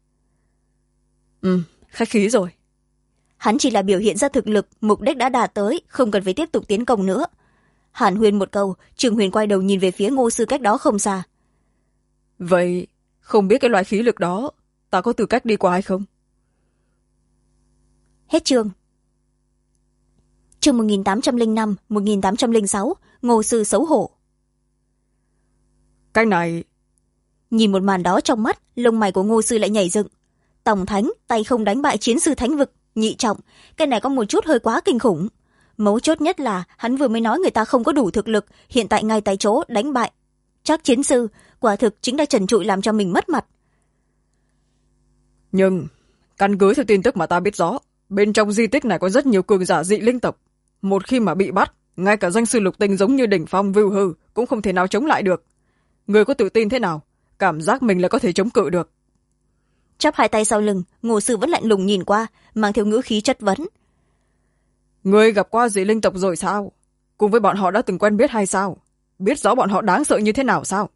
Speaker 2: Khách khí rồi.
Speaker 1: Hắn chỉ là biểu hiện ra thực lực, mục đích đã đạt tới, không cần phải tiếp tục tiến công nữa. Hàn huyên một câu, Trương Huyền quay đầu nhìn về phía Ngô sư cách đó không xa.
Speaker 2: Vậy không biết cái loại khí lực đó ta có tư cách đi qua hay không?
Speaker 1: Hết chương. Chương 1805, 1806, Ngô sư xấu hổ.
Speaker 2: Cái này...
Speaker 1: Nhìn một màn đó trong mắt, lông mày của Ngô sư lại nhảy dựng. Tổng thánh tay không đánh bại chiến sư thánh vực nhị trọng, cái này có một chút hơi quá kinh khủng. Mấu chốt nhất là hắn vừa mới nói người ta không có đủ thực lực, hiện tại ngay tại chỗ đánh bại Trác chiến sư, quả thực chính là trần trụi làm cho mình mất mặt.
Speaker 2: Nhưng căn cứ theo tin tức mà ta biết rõ, bên trong di tích này có rất nhiều cường giả dị linh tộc. Một khi mà bị bắt, ngay cả danh sư lục tinh giống như đỉnh phong Vưu Hư cũng không thể nào chống lại được. Người có tự tin thế nào? Cảm giác mình là có thể chống cự được.
Speaker 1: chắp hai tay sau lưng, Ngô Sư vẫn lạnh lùng nhìn qua, mang theo ngữ khí chất vấn.
Speaker 2: Ngươi gặp qua dị linh tộc rồi sao? Cùng với bọn họ đã từng quen biết hay sao? Biết rõ bọn họ đáng sợ như thế nào sao?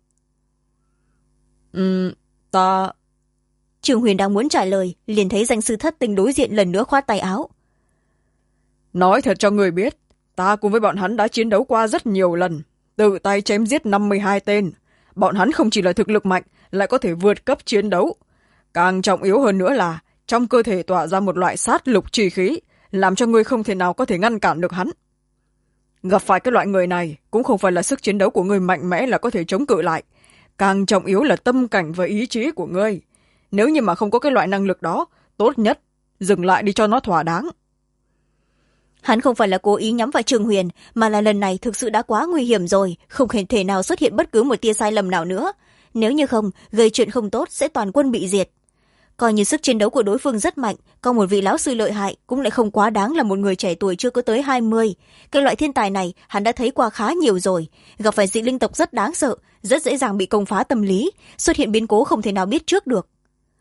Speaker 2: Ta...
Speaker 1: Trương Huyền đang muốn trả lời, liền thấy danh sư thất tinh đối diện lần nữa khoát tay áo.
Speaker 2: Nói thật cho người biết, ta cùng với bọn hắn đã chiến đấu qua rất nhiều lần, tự tay chém giết 52 tên. Bọn hắn không chỉ là thực lực mạnh, lại có thể vượt cấp chiến đấu. Càng trọng yếu hơn nữa là trong cơ thể tỏa ra một loại sát lục chi khí, làm cho ngươi không thể nào có thể ngăn cản được hắn. Gặp phải cái loại người này cũng không phải là sức chiến đấu của ngươi mạnh mẽ là có thể chống cự lại. Càng trọng yếu là tâm cảnh và ý chí của ngươi. Nếu như mà không có cái loại năng lực đó, tốt nhất dừng lại đi cho nó thỏa đáng.
Speaker 1: Hắn không phải là cố ý nhắm vào Trương Huyền, mà là lần này thực sự đã quá nguy hiểm rồi, không thể nào xuất hiện bất cứ một tia sai lầm nào nữa. Nếu như không, gây chuyện không tốt sẽ toàn quân bị diệt. Coi như sức chiến đấu của đối phương rất mạnh, có một vị lão sư lợi hại cũng lại không quá đáng là một người trẻ tuổi chưa có tới 20. Cái loại thiên tài này hắn đã thấy qua khá nhiều rồi, gặp phải dị linh tộc rất đáng sợ, rất dễ dàng bị công phá tâm lý, xuất hiện biến cố không thể nào biết trước được.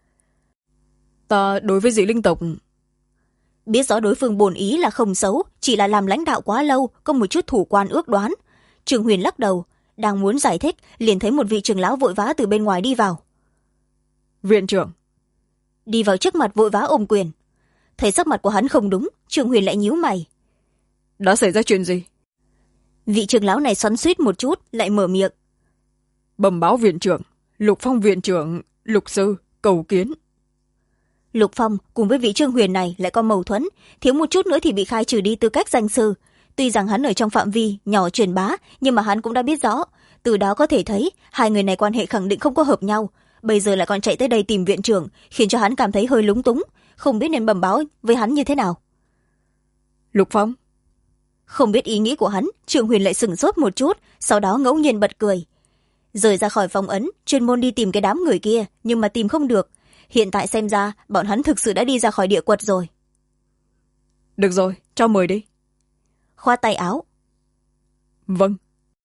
Speaker 2: Ta đối với dị linh tộc...
Speaker 1: Biết rõ đối phương bổn ý là không xấu, chỉ là làm lãnh đạo quá lâu, có một chút thủ quan ước đoán. Trương Huyền lắc đầu, đang muốn giải thích, liền thấy một vị trưởng lão vội vã từ bên ngoài đi vào.
Speaker 2: Viện trưởng.
Speaker 1: Đi vào trước mặt vội vã ôm quyền. Thấy sắc mặt của hắn không đúng, Trương Huyền lại nhíu mày.
Speaker 2: Đã xảy ra chuyện gì?
Speaker 1: Vị trưởng lão này xoắn xuýt một chút, lại mở miệng.
Speaker 2: Bẩm báo viện trưởng, Lục Phong viện trưởng, Lục sư, cầu kiến.
Speaker 1: Lục Phong cùng với vị Trương Huyền này lại có mâu thuẫn, thiếu một chút nữa thì bị khai trừ đi tư cách danh sư. Tuy rằng hắn ở trong phạm vi nhỏ truyền bá, nhưng mà hắn cũng đã biết rõ, từ đó có thể thấy hai người này quan hệ khẳng định không có hợp nhau. Bây giờ lại còn chạy tới đây tìm viện trưởng, khiến cho hắn cảm thấy hơi lúng túng, không biết nên bẩm báo với hắn như thế nào.
Speaker 2: Lục Phong.
Speaker 1: Không biết ý nghĩ của hắn, Trương Huyền lại sửng sốt một chút, sau đó ngẫu nhiên bật cười. Rời ra khỏi phòng ấn, chuyên môn đi tìm cái đám người kia, nhưng mà tìm không được. Hiện tại xem ra bọn hắn thực sự đã đi ra khỏi địa quật rồi.
Speaker 2: Được rồi, cho mời đi.
Speaker 1: Khoa tay áo.
Speaker 2: Vâng.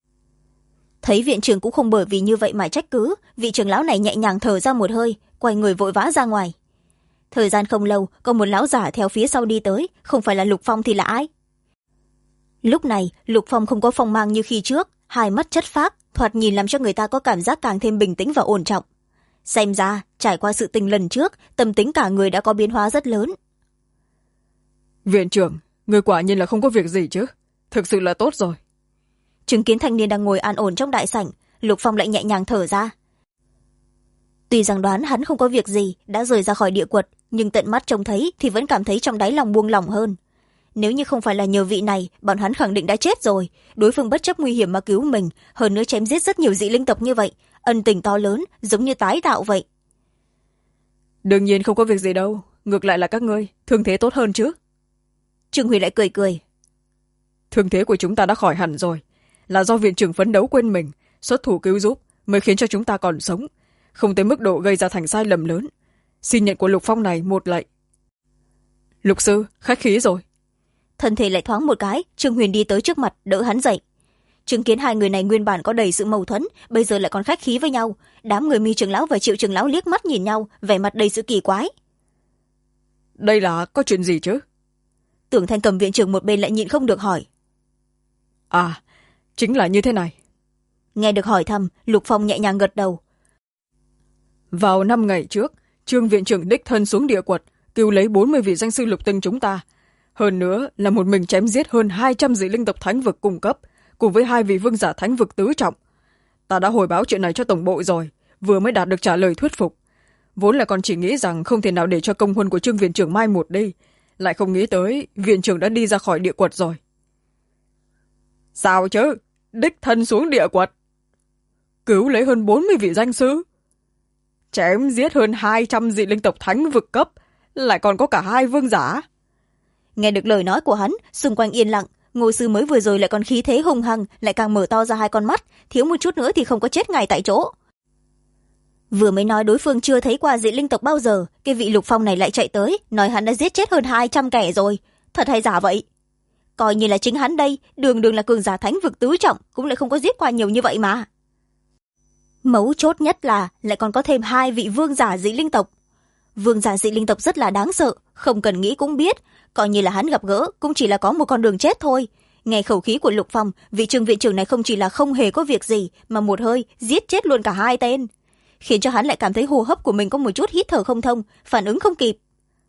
Speaker 1: Thấy viện trưởng cũng không bởi vì như vậy mà trách cứ, vị trưởng lão này nhẹ nhàng thở ra một hơi, quay người vội vã ra ngoài. Thời gian không lâu, có một lão giả theo phía sau đi tới, không phải là Lục Phong thì là ai? Lúc này, Lục Phong không có phong mang như khi trước, hai mắt chất phác, thoạt nhìn làm cho người ta có cảm giác càng thêm bình tĩnh và ổn trọng. Xem ra, trải qua sự tình lần trước, tâm tính cả người đã có biến hóa rất lớn.
Speaker 2: Viện trưởng, người quả nhiên là không có việc gì chứ. Thực sự là tốt rồi.
Speaker 1: Chứng kiến thanh niên đang ngồi an ổn trong đại sảnh, Lục Phong lại nhẹ nhàng thở ra. Tuy rằng đoán hắn không có việc gì, đã rời ra khỏi địa quật, nhưng tận mắt trông thấy thì vẫn cảm thấy trong đáy lòng buông lỏng hơn. Nếu như không phải là nhờ vị này, bọn hắn khẳng định đã chết rồi. Đối phương bất chấp nguy hiểm mà cứu mình, hơn nữa chém giết rất nhiều dị linh tộc như vậy, ân tình to lớn, giống như tái tạo vậy.
Speaker 2: Đương nhiên không có việc gì đâu, ngược lại là các ngươi, thương thế tốt hơn chứ.
Speaker 1: Trương Huy lại cười cười.
Speaker 2: Thương thế của chúng ta đã khỏi hẳn rồi, là do viện trưởng phấn đấu quên mình, xuất thủ cứu giúp, mới khiến cho chúng ta còn sống, không tới mức độ gây ra thành sai lầm lớn. Xin nhận của Lục Phong này một lệnh. Lục sư, khách khí rồi.
Speaker 1: Thân thể lại thoáng một cái, Trương Huyền đi tới trước mặt, đỡ hắn dậy. Chứng kiến hai người này nguyên bản có đầy sự mâu thuẫn, bây giờ lại còn khách khí với nhau. Đám người Mi trưởng lão và Triệu trưởng lão liếc mắt nhìn nhau, vẻ mặt đầy sự kỳ quái.
Speaker 2: Đây là có chuyện gì chứ?
Speaker 1: Tưởng Thanh Cầm viện trưởng một bên lại nhịn không được hỏi.
Speaker 2: À, chính là như thế này.
Speaker 1: Nghe được hỏi thăm, Lục Phong nhẹ nhàng gật đầu.
Speaker 2: Vào 5 ngày trước, Trương viện trưởng đích thân xuống địa quật, cứu lấy 40 vị danh sư lục tinh chúng ta. Hơn nữa là một mình chém giết hơn 200 dị linh tộc thánh vực cung cấp, cùng với 2 vị vương giả thánh vực tứ trọng. Ta đã hồi báo chuyện này cho tổng bộ rồi, vừa mới đạt được trả lời thuyết phục. Vốn là còn chỉ nghĩ rằng không thể nào để cho công huân của Trương viện trưởng mai một đi, lại không nghĩ tới viện trưởng đã đi ra khỏi địa quật rồi. Sao chứ? Đích thân xuống địa quật, cứu lấy hơn 40 vị danh sư, chém giết hơn 200 dị linh tộc thánh vực cấp, lại còn có cả 2 vương giả.
Speaker 1: Nghe được lời nói của hắn, xung quanh yên lặng. Ngô sư mới vừa rồi lại còn khí thế hung hăng, lại càng mở to ra 2 con mắt, thiếu một chút nữa thì không có chết ngay tại chỗ. Vừa mới nói đối phương chưa thấy qua dị linh tộc bao giờ, cái vị Lục Phong này lại chạy tới, nói hắn đã giết chết hơn 200 kẻ rồi. Thật hay giả vậy? Coi như là chính hắn đây, đường đường là cường giả thánh vực tứ trọng, cũng lại không có giết qua nhiều như vậy mà. Mấu chốt nhất là lại còn có thêm 2 vị vương giả dị linh tộc. vương giả dị linh tộc rất là đáng sợ, không cần nghĩ cũng biết, coi như là hắn gặp gỡ cũng chỉ là có một con đường chết thôi. Nghe khẩu khí của Lục Phong, vị Trương viện trưởng này không chỉ là không hề có việc gì mà một hơi giết chết luôn cả hai tên, khiến cho hắn lại cảm thấy hô hấp của mình có một chút hít thở không thông, phản ứng không kịp.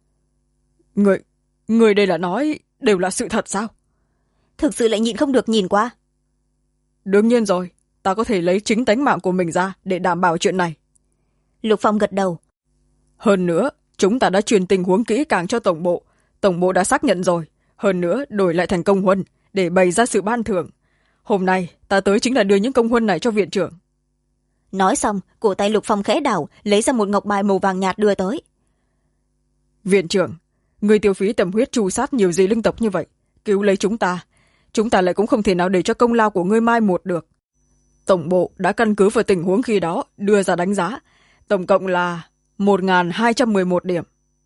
Speaker 2: Người đây là nói đều là sự thật sao?
Speaker 1: Thực sự lại nhịn không được nhìn qua.
Speaker 2: Đương nhiên rồi, ta có thể lấy chính tánh mạng của mình ra để đảm bảo chuyện này.
Speaker 1: Lục Phong gật đầu.
Speaker 2: Hơn nữa, chúng ta đã truyền tình huống kỹ càng cho tổng bộ đã xác nhận rồi. Hơn nữa, đổi lại thành công huân để bày ra sự ban thưởng. Hôm nay ta tới chính là đưa những công huân này cho viện trưởng.
Speaker 1: Nói xong, cổ tay Lục Phong khẽ đảo, lấy ra một ngọc bài màu vàng nhạt đưa tới.
Speaker 2: Viện trưởng, người tiêu phí tâm huyết tru sát nhiều dị linh tộc như vậy, cứu lấy chúng ta lại cũng không thể nào để cho công lao của ngươi mai một được. Tổng bộ đã căn cứ vào tình huống khi đó đưa ra đánh giá, tổng cộng là 1.211 điểm.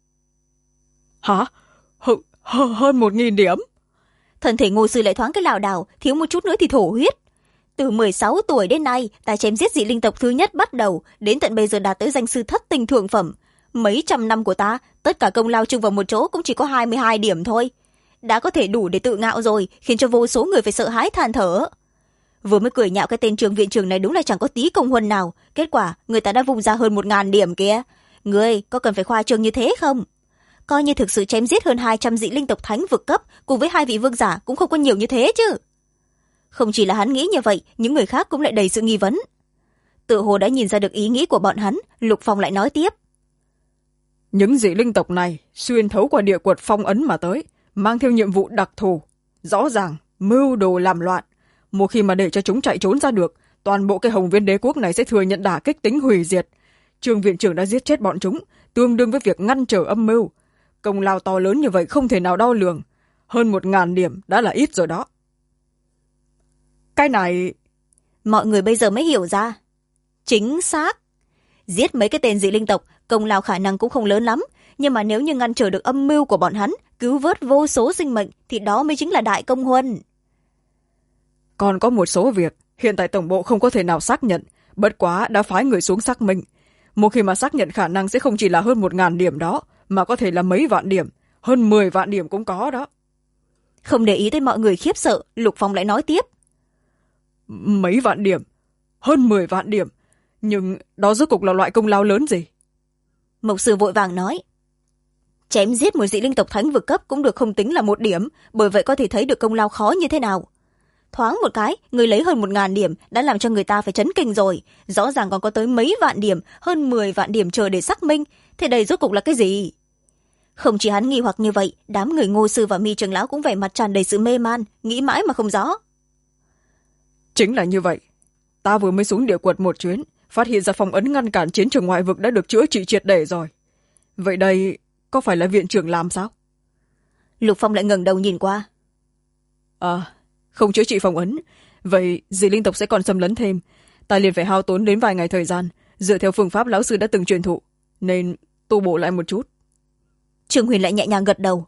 Speaker 2: Hả? Hơn 1.000 điểm?
Speaker 1: Thân thể Ngô Sư lại thoáng cái lảo đảo, thiếu một chút nữa thì thổ huyết. Từ 16 tuổi đến nay, ta chém giết dị linh tộc thứ nhất bắt đầu, đến tận bây giờ đạt tới danh sư thất tinh thượng phẩm. Mấy trăm năm của ta, tất cả công lao chung vào một chỗ cũng chỉ có 22 điểm thôi. Đã có thể đủ để tự ngạo rồi, khiến cho vô số người phải sợ hãi than thở. Vừa mới cười nhạo cái tên Trương viện trưởng này đúng là chẳng có tí công huân nào, kết quả người ta đã vung ra hơn 1.000 điểm kia. Ngươi có cần phải khoa trương như thế không? Coi như thực sự chém giết hơn 200 dị linh tộc thánh vực cấp cùng với 2 vị vương giả cũng không có nhiều như thế chứ. Không chỉ là hắn nghĩ như vậy, những người khác cũng lại đầy sự nghi vấn. Tự hồ đã nhìn ra được ý nghĩ của bọn hắn, Lục Phong lại nói tiếp.
Speaker 2: Những dị linh tộc này xuyên thấu qua địa quật phong ấn mà tới, mang theo nhiệm vụ đặc thù, rõ ràng mưu đồ làm loạn. Một khi mà để cho chúng chạy trốn ra được, toàn bộ cái Hồng Viên đế quốc này sẽ thừa nhận đả kích tính hủy diệt. Trương viện trưởng đã giết chết bọn chúng, tương đương với việc ngăn trở âm mưu. Công lao to lớn như vậy không thể nào đo lường. Hơn 1.000 điểm đã là ít rồi đó. Cái này...
Speaker 1: Mọi người bây giờ mới hiểu ra. Chính xác. Giết mấy cái tên dị linh tộc, công lao khả năng cũng không lớn lắm. Nhưng mà nếu như ngăn trở được âm mưu của bọn hắn, cứu vớt vô số sinh mệnh, thì đó mới chính là đại công huân.
Speaker 2: Còn có một số việc, hiện tại tổng bộ không có thể nào xác nhận, bất quá đã phái người xuống xác minh. Một khi mà xác nhận khả năng sẽ không chỉ là hơn 1.000 điểm đó, mà có thể là mấy vạn điểm, hơn 10 vạn điểm cũng có đó.
Speaker 1: Không để ý tới mọi người khiếp sợ, Lục Phong lại nói tiếp.
Speaker 2: Mấy vạn điểm, hơn 10 vạn điểm, nhưng đó rốt cục là loại công lao lớn gì?
Speaker 1: Mộc Sư vội vàng nói. Chém giết một dị linh tộc thánh vực cấp cũng được không tính là một điểm, bởi vậy có thể thấy được công lao khó như thế nào. Thoáng một cái, người lấy hơn 1.000 điểm đã làm cho người ta phải chấn kinh rồi. Rõ ràng còn có tới mấy vạn điểm, hơn 10 vạn điểm chờ để xác minh. Thế đây rốt cục là cái gì? Không chỉ hắn nghi hoặc như vậy, đám người Ngô Sư và Mi trưởng lão cũng vẻ mặt tràn đầy sự mê man, nghĩ mãi mà không rõ.
Speaker 2: Chính là như vậy. Ta vừa mới xuống địa quật một chuyến, phát hiện ra phong ấn ngăn cản chiến trường ngoại vực đã được chữa trị triệt để rồi. Vậy đây có phải là viện trưởng làm sao?
Speaker 1: Lục Phong lại ngẩng đầu nhìn qua.
Speaker 2: Không chữa trị phong ấn, vậy dị linh tộc sẽ còn xâm lấn thêm. Ta liền phải hao tốn đến vài ngày thời gian, dựa theo phương pháp lão sư đã từng truyền thụ, nên tu bổ lại một chút.
Speaker 1: Trương Huyền lại nhẹ nhàng gật đầu.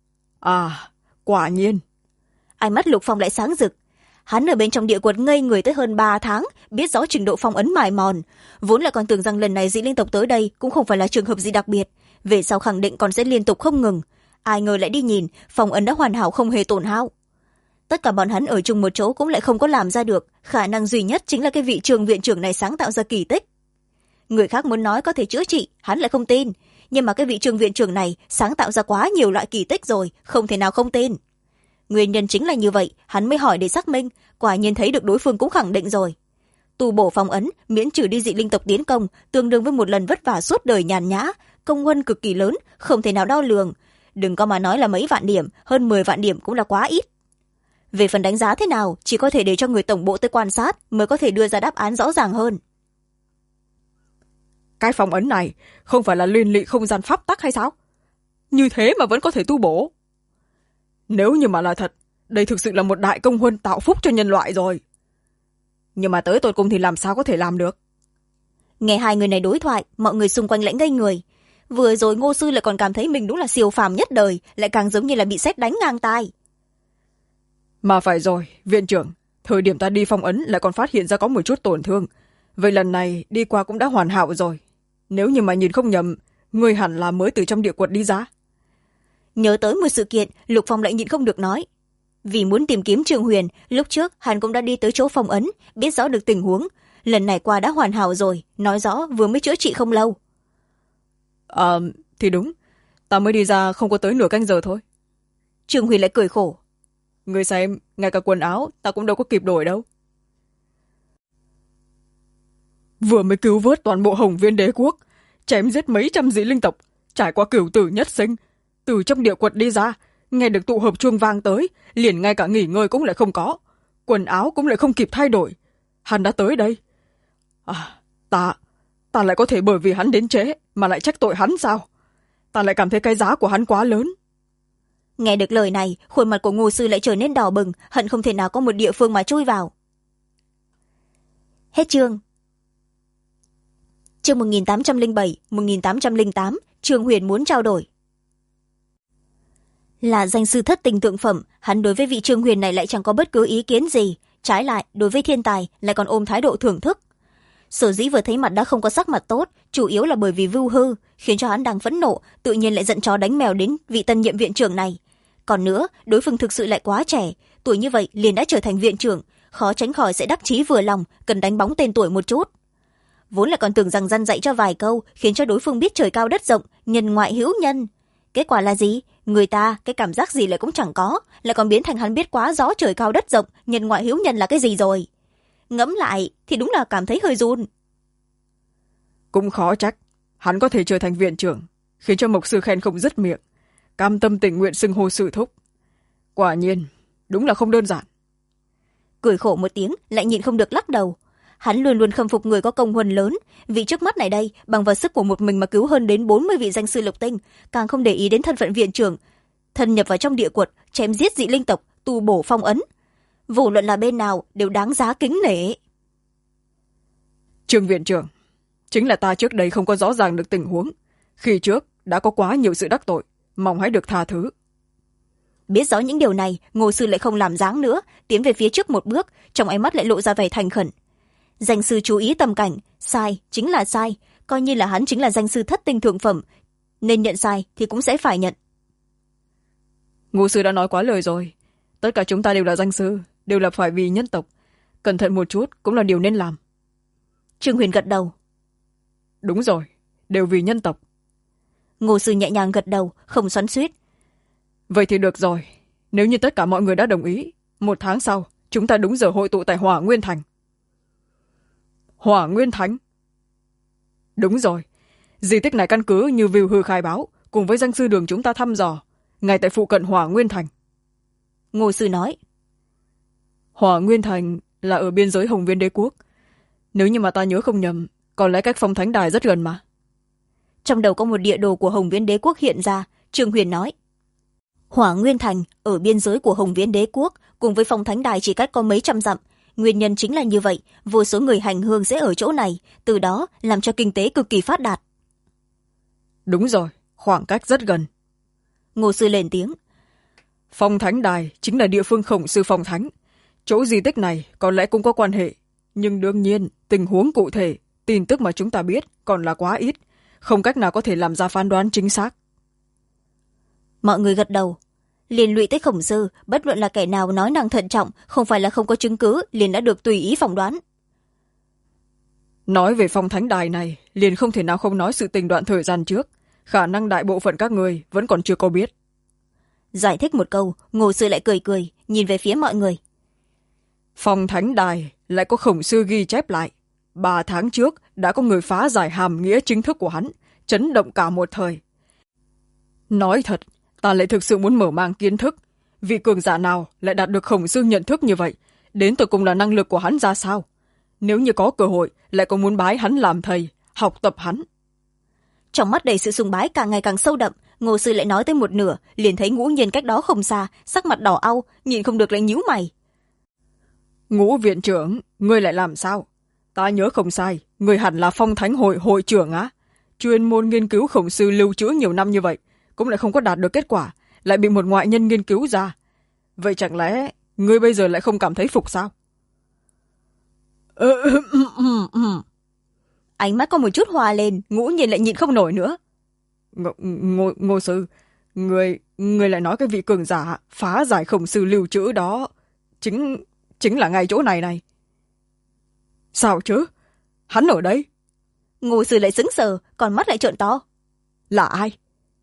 Speaker 2: Quả nhiên.
Speaker 1: Ánh mắt Lục Phong lại sáng rực. Hắn ở bên trong địa quật ngây người tới hơn 3 tháng, biết rõ trình độ phong ấn mài mòn. Vốn là còn tưởng rằng lần này dị linh tộc tới đây cũng không phải là trường hợp gì đặc biệt, về sau khẳng định còn sẽ liên tục không ngừng. Ai ngờ lại đi nhìn, phong ấn đã hoàn hảo không hề tổn hao. Tất cả bọn hắn ở chung một chỗ cũng lại không có làm ra được, khả năng duy nhất chính là cái vị Trương viện trưởng này sáng tạo ra kỳ tích. Người khác muốn nói có thể chữa trị, hắn lại không tin, nhưng mà cái vị Trương viện trưởng này sáng tạo ra quá nhiều loại kỳ tích rồi, không thể nào không tin. Nguyên nhân chính là như vậy, hắn mới hỏi để xác minh, quả nhiên thấy được đối phương cũng khẳng định rồi. Tu bổ phong ấn, miễn trừ đi dị linh tộc tiến công, tương đương với một lần vất vả suốt đời nhàn nhã, công huân cực kỳ lớn, không thể nào đo lường. Đừng có mà nói là mấy vạn điểm, hơn 10 vạn điểm cũng là quá ít. Về phần đánh giá thế nào, chỉ có thể để cho người tổng bộ tới quan sát mới có thể đưa ra đáp án rõ ràng hơn.
Speaker 2: Cái phong ấn này không phải là liên lụy không gian pháp tắc hay sao? Như thế mà vẫn có thể tu bổ. Nếu như mà là thật, đây thực sự là một đại công huân tạo phúc cho nhân loại rồi. Nhưng mà tới tột cùng thì làm sao có thể làm được?
Speaker 1: Nghe hai người này đối thoại, mọi người xung quanh lãnh ngây người. Vừa rồi Ngô Sư lại còn cảm thấy mình đúng là siêu phàm nhất đời, lại càng giống như là bị sét đánh ngang tai.
Speaker 2: Mà phải rồi, viện trưởng, thời điểm ta đi phong ấn lại còn phát hiện ra có một chút tổn thương. Vậy lần này đi qua cũng đã hoàn hảo rồi. Nếu như mà nhìn không nhầm, người hẳn là mới từ trong địa quật đi ra.
Speaker 1: Nhớ tới một sự kiện, Lục Phong lại nhịn không được nói. Vì muốn tìm kiếm Trương Huyền, lúc trước hắn cũng đã đi tới chỗ phong ấn, biết rõ được tình huống. Lần này qua đã hoàn hảo rồi, nói rõ vừa mới chữa trị không lâu.
Speaker 2: Thì đúng, ta mới đi ra không có tới nửa canh giờ thôi.
Speaker 1: Trương Huyền lại cười khổ.
Speaker 2: Người xem, ngay cả quần áo ta cũng đâu có kịp đổi đâu. Vừa mới cứu vớt toàn bộ Hồng Viên Đế quốc, chém giết mấy trăm dị linh tộc, trải qua cửu tử nhất sinh, từ trong địa quật đi ra, nghe được tụ hợp chuông vang tới, liền ngay cả nghỉ ngơi cũng lại không có, quần áo cũng lại không kịp thay đổi. Hắn đã tới đây. Ta lại có thể bởi vì hắn đến trễ mà lại trách tội hắn sao? Ta lại cảm thấy cái giá của hắn quá lớn.
Speaker 1: Nghe được lời này, khuôn mặt của Ngô Sư lại trở nên đỏ bừng, hận không thể nào có một địa phương mà chui vào. Hết chương. Chương 1807, 1808, Trương Huyền muốn trao đổi. Là danh sư thất tình thượng phẩm, hắn đối với vị Trương Huyền này lại chẳng có bất cứ ý kiến gì, trái lại đối với thiên tài lại còn ôm thái độ thưởng thức. Sở dĩ vừa thấy mặt đã không có sắc mặt tốt, chủ yếu là bởi vì Vưu Hư khiến cho hắn đang phẫn nộ, tự nhiên lại giận chó đánh mèo đến vị tân nhiệm viện trưởng này. Còn nữa, đối phương thực sự lại quá trẻ, tuổi như vậy liền đã trở thành viện trưởng, khó tránh khỏi sẽ đắc chí vừa lòng, cần đánh bóng tên tuổi một chút. Vốn là còn tưởng rằng răn dạy cho vài câu khiến cho đối phương biết trời cao đất rộng, nhân ngoại hữu nhân. Kết quả là gì? Người ta cái cảm giác gì lại cũng chẳng có, lại còn biến thành hắn biết quá rõ trời cao đất rộng, nhân ngoại hữu nhân là cái gì rồi. Ngẫm lại thì đúng là cảm thấy hơi run.
Speaker 2: Cũng khó trách hắn có thể trở thành viện trưởng, khiến cho Mộc Sư khen không dứt miệng, cam tâm tình nguyện xưng hô sư thúc. Quả nhiên đúng là không đơn giản.
Speaker 1: Cười khổ một tiếng, lại nhịn không được lắc đầu. Hắn luôn luôn khâm phục người có công huân lớn, vì trước mắt này đây bằng vào sức của một mình mà cứu hơn đến 40 vị danh sư lục tinh, càng không để ý đến thân phận viện trưởng, thân nhập vào trong địa quật, chém giết dị linh tộc, tu bổ phong ấn. Vô luận là bên nào đều đáng giá kính nể.
Speaker 2: Trương viện trưởng, chính là ta trước đây không có rõ ràng được tình huống, khi trước đã có quá nhiều sự đắc tội, mong hãy được tha thứ.
Speaker 1: Biết rõ những điều này, Ngô Sư lại không làm dáng nữa, tiến về phía trước một bước, trong ánh mắt lại lộ ra vẻ thành khẩn. Danh sư chú ý tầm cảnh, sai chính là sai, coi như là hắn chính là danh sư thất tinh thượng phẩm, nên nhận sai thì cũng sẽ phải nhận.
Speaker 2: Ngô sư đã nói quá lời rồi, tất cả chúng ta đều là danh sư, đều là phải vì nhân tộc, cẩn thận một chút cũng là điều nên làm.
Speaker 1: Trương Huyền gật đầu.
Speaker 2: Đúng rồi, đều vì nhân tộc.
Speaker 1: Ngô sư nhẹ nhàng gật đầu, không xoắn xuýt.
Speaker 2: Vậy thì được rồi, nếu như tất cả mọi người đã đồng ý, 1 tháng sau chúng ta đúng giờ hội tụ tại Hỏa Nguyên Thành. Hỏa Nguyên Thành? Đúng rồi, di tích này căn cứ như Vưu Hư khai báo, cùng với danh sư đường chúng ta thăm dò, ngay tại phụ cận Hỏa Nguyên Thành.
Speaker 1: Ngô sư nói.
Speaker 2: Hỏa Nguyên Thành là ở biên giới Hồng Viên Đế quốc, nếu như mà ta nhớ không nhầm, còn lẽ cách Phong Thánh Đài rất gần mà.
Speaker 1: Trong đầu có một địa đồ của Hồng Viên Đế quốc hiện ra, Trương Huyền nói. Hỏa Nguyên Thành ở biên giới của Hồng Viên Đế quốc, cùng với Phong Thánh Đài chỉ cách có mấy trăm dặm. Nguyên nhân chính là như vậy, vô số người hành hương sẽ ở chỗ này, từ đó làm cho kinh tế cực kỳ phát đạt.
Speaker 2: Đúng rồi, khoảng cách rất gần.
Speaker 1: Ngô sư lên tiếng.
Speaker 2: Phong Thánh Đài chính là địa phương khổng sư Phong Thánh. Chỗ di tích này có lẽ cũng có quan hệ, nhưng đương nhiên tình huống cụ thể, tin tức mà chúng ta biết còn là quá ít, không cách nào có thể làm ra phán đoán chính xác.
Speaker 1: Mọi người gật đầu. Liên lụy tới khổng sư, bất luận là kẻ nào nói năng thận trọng, không phải là không có chứng cứ, liền đã được tùy ý phỏng đoán.
Speaker 2: Nói về Phong Thánh Đài này, liền không thể nào không nói sự tình đoạn thời gian trước, khả năng đại bộ phận các người vẫn còn chưa có biết.
Speaker 1: Giải thích một câu, Ngô sư lại cười cười, nhìn về phía mọi người.
Speaker 2: Phong Thánh Đài lại có khổng sư ghi chép lại, 3 tháng trước đã có người phá giải hàm nghĩa chính thức của hắn, chấn động cả một thời. Nói thật, ta lại thực sự muốn mở mang kiến thức, vị cường giả nào lại đạt được khổng sư nhận thức như vậy, đến tận cùng là năng lực của hắn ra sao. Nếu như có cơ hội, lại còn muốn bái hắn làm thầy, học tập hắn.
Speaker 1: Trong mắt đầy sự sùng bái càng ngày càng sâu đậm, Ngô sư lại nói tới một nửa, liền thấy Ngũ Nhiên cách đó không xa, sắc mặt đỏ au, nhìn không được lại nhíu mày.
Speaker 2: Ngũ viện trưởng, ngươi lại làm sao? Ta nhớ không sai, ngươi hẳn là Phong Thánh hội hội trưởng á. Chuyên môn nghiên cứu khổng sư lưu trữ nhiều năm như vậy, cũng lại không có đạt được kết quả, lại bị một ngoại nhân nghiên cứu ra. Vậy chẳng lẽ ngươi bây giờ lại không cảm thấy phục sao?
Speaker 1: Ánh mắt có một chút hòa lên, Ngũ Nhiên lại nhịn không nổi nữa.
Speaker 2: Ngô sư, người lại nói cái vị cường giả phá giải khổng sư lưu trữ đó chính là ngay chỗ này này. Sao chứ? Hắn ở đây?
Speaker 1: Ngô sư lại sững sờ, còn mắt lại trợn to.
Speaker 2: Là ai?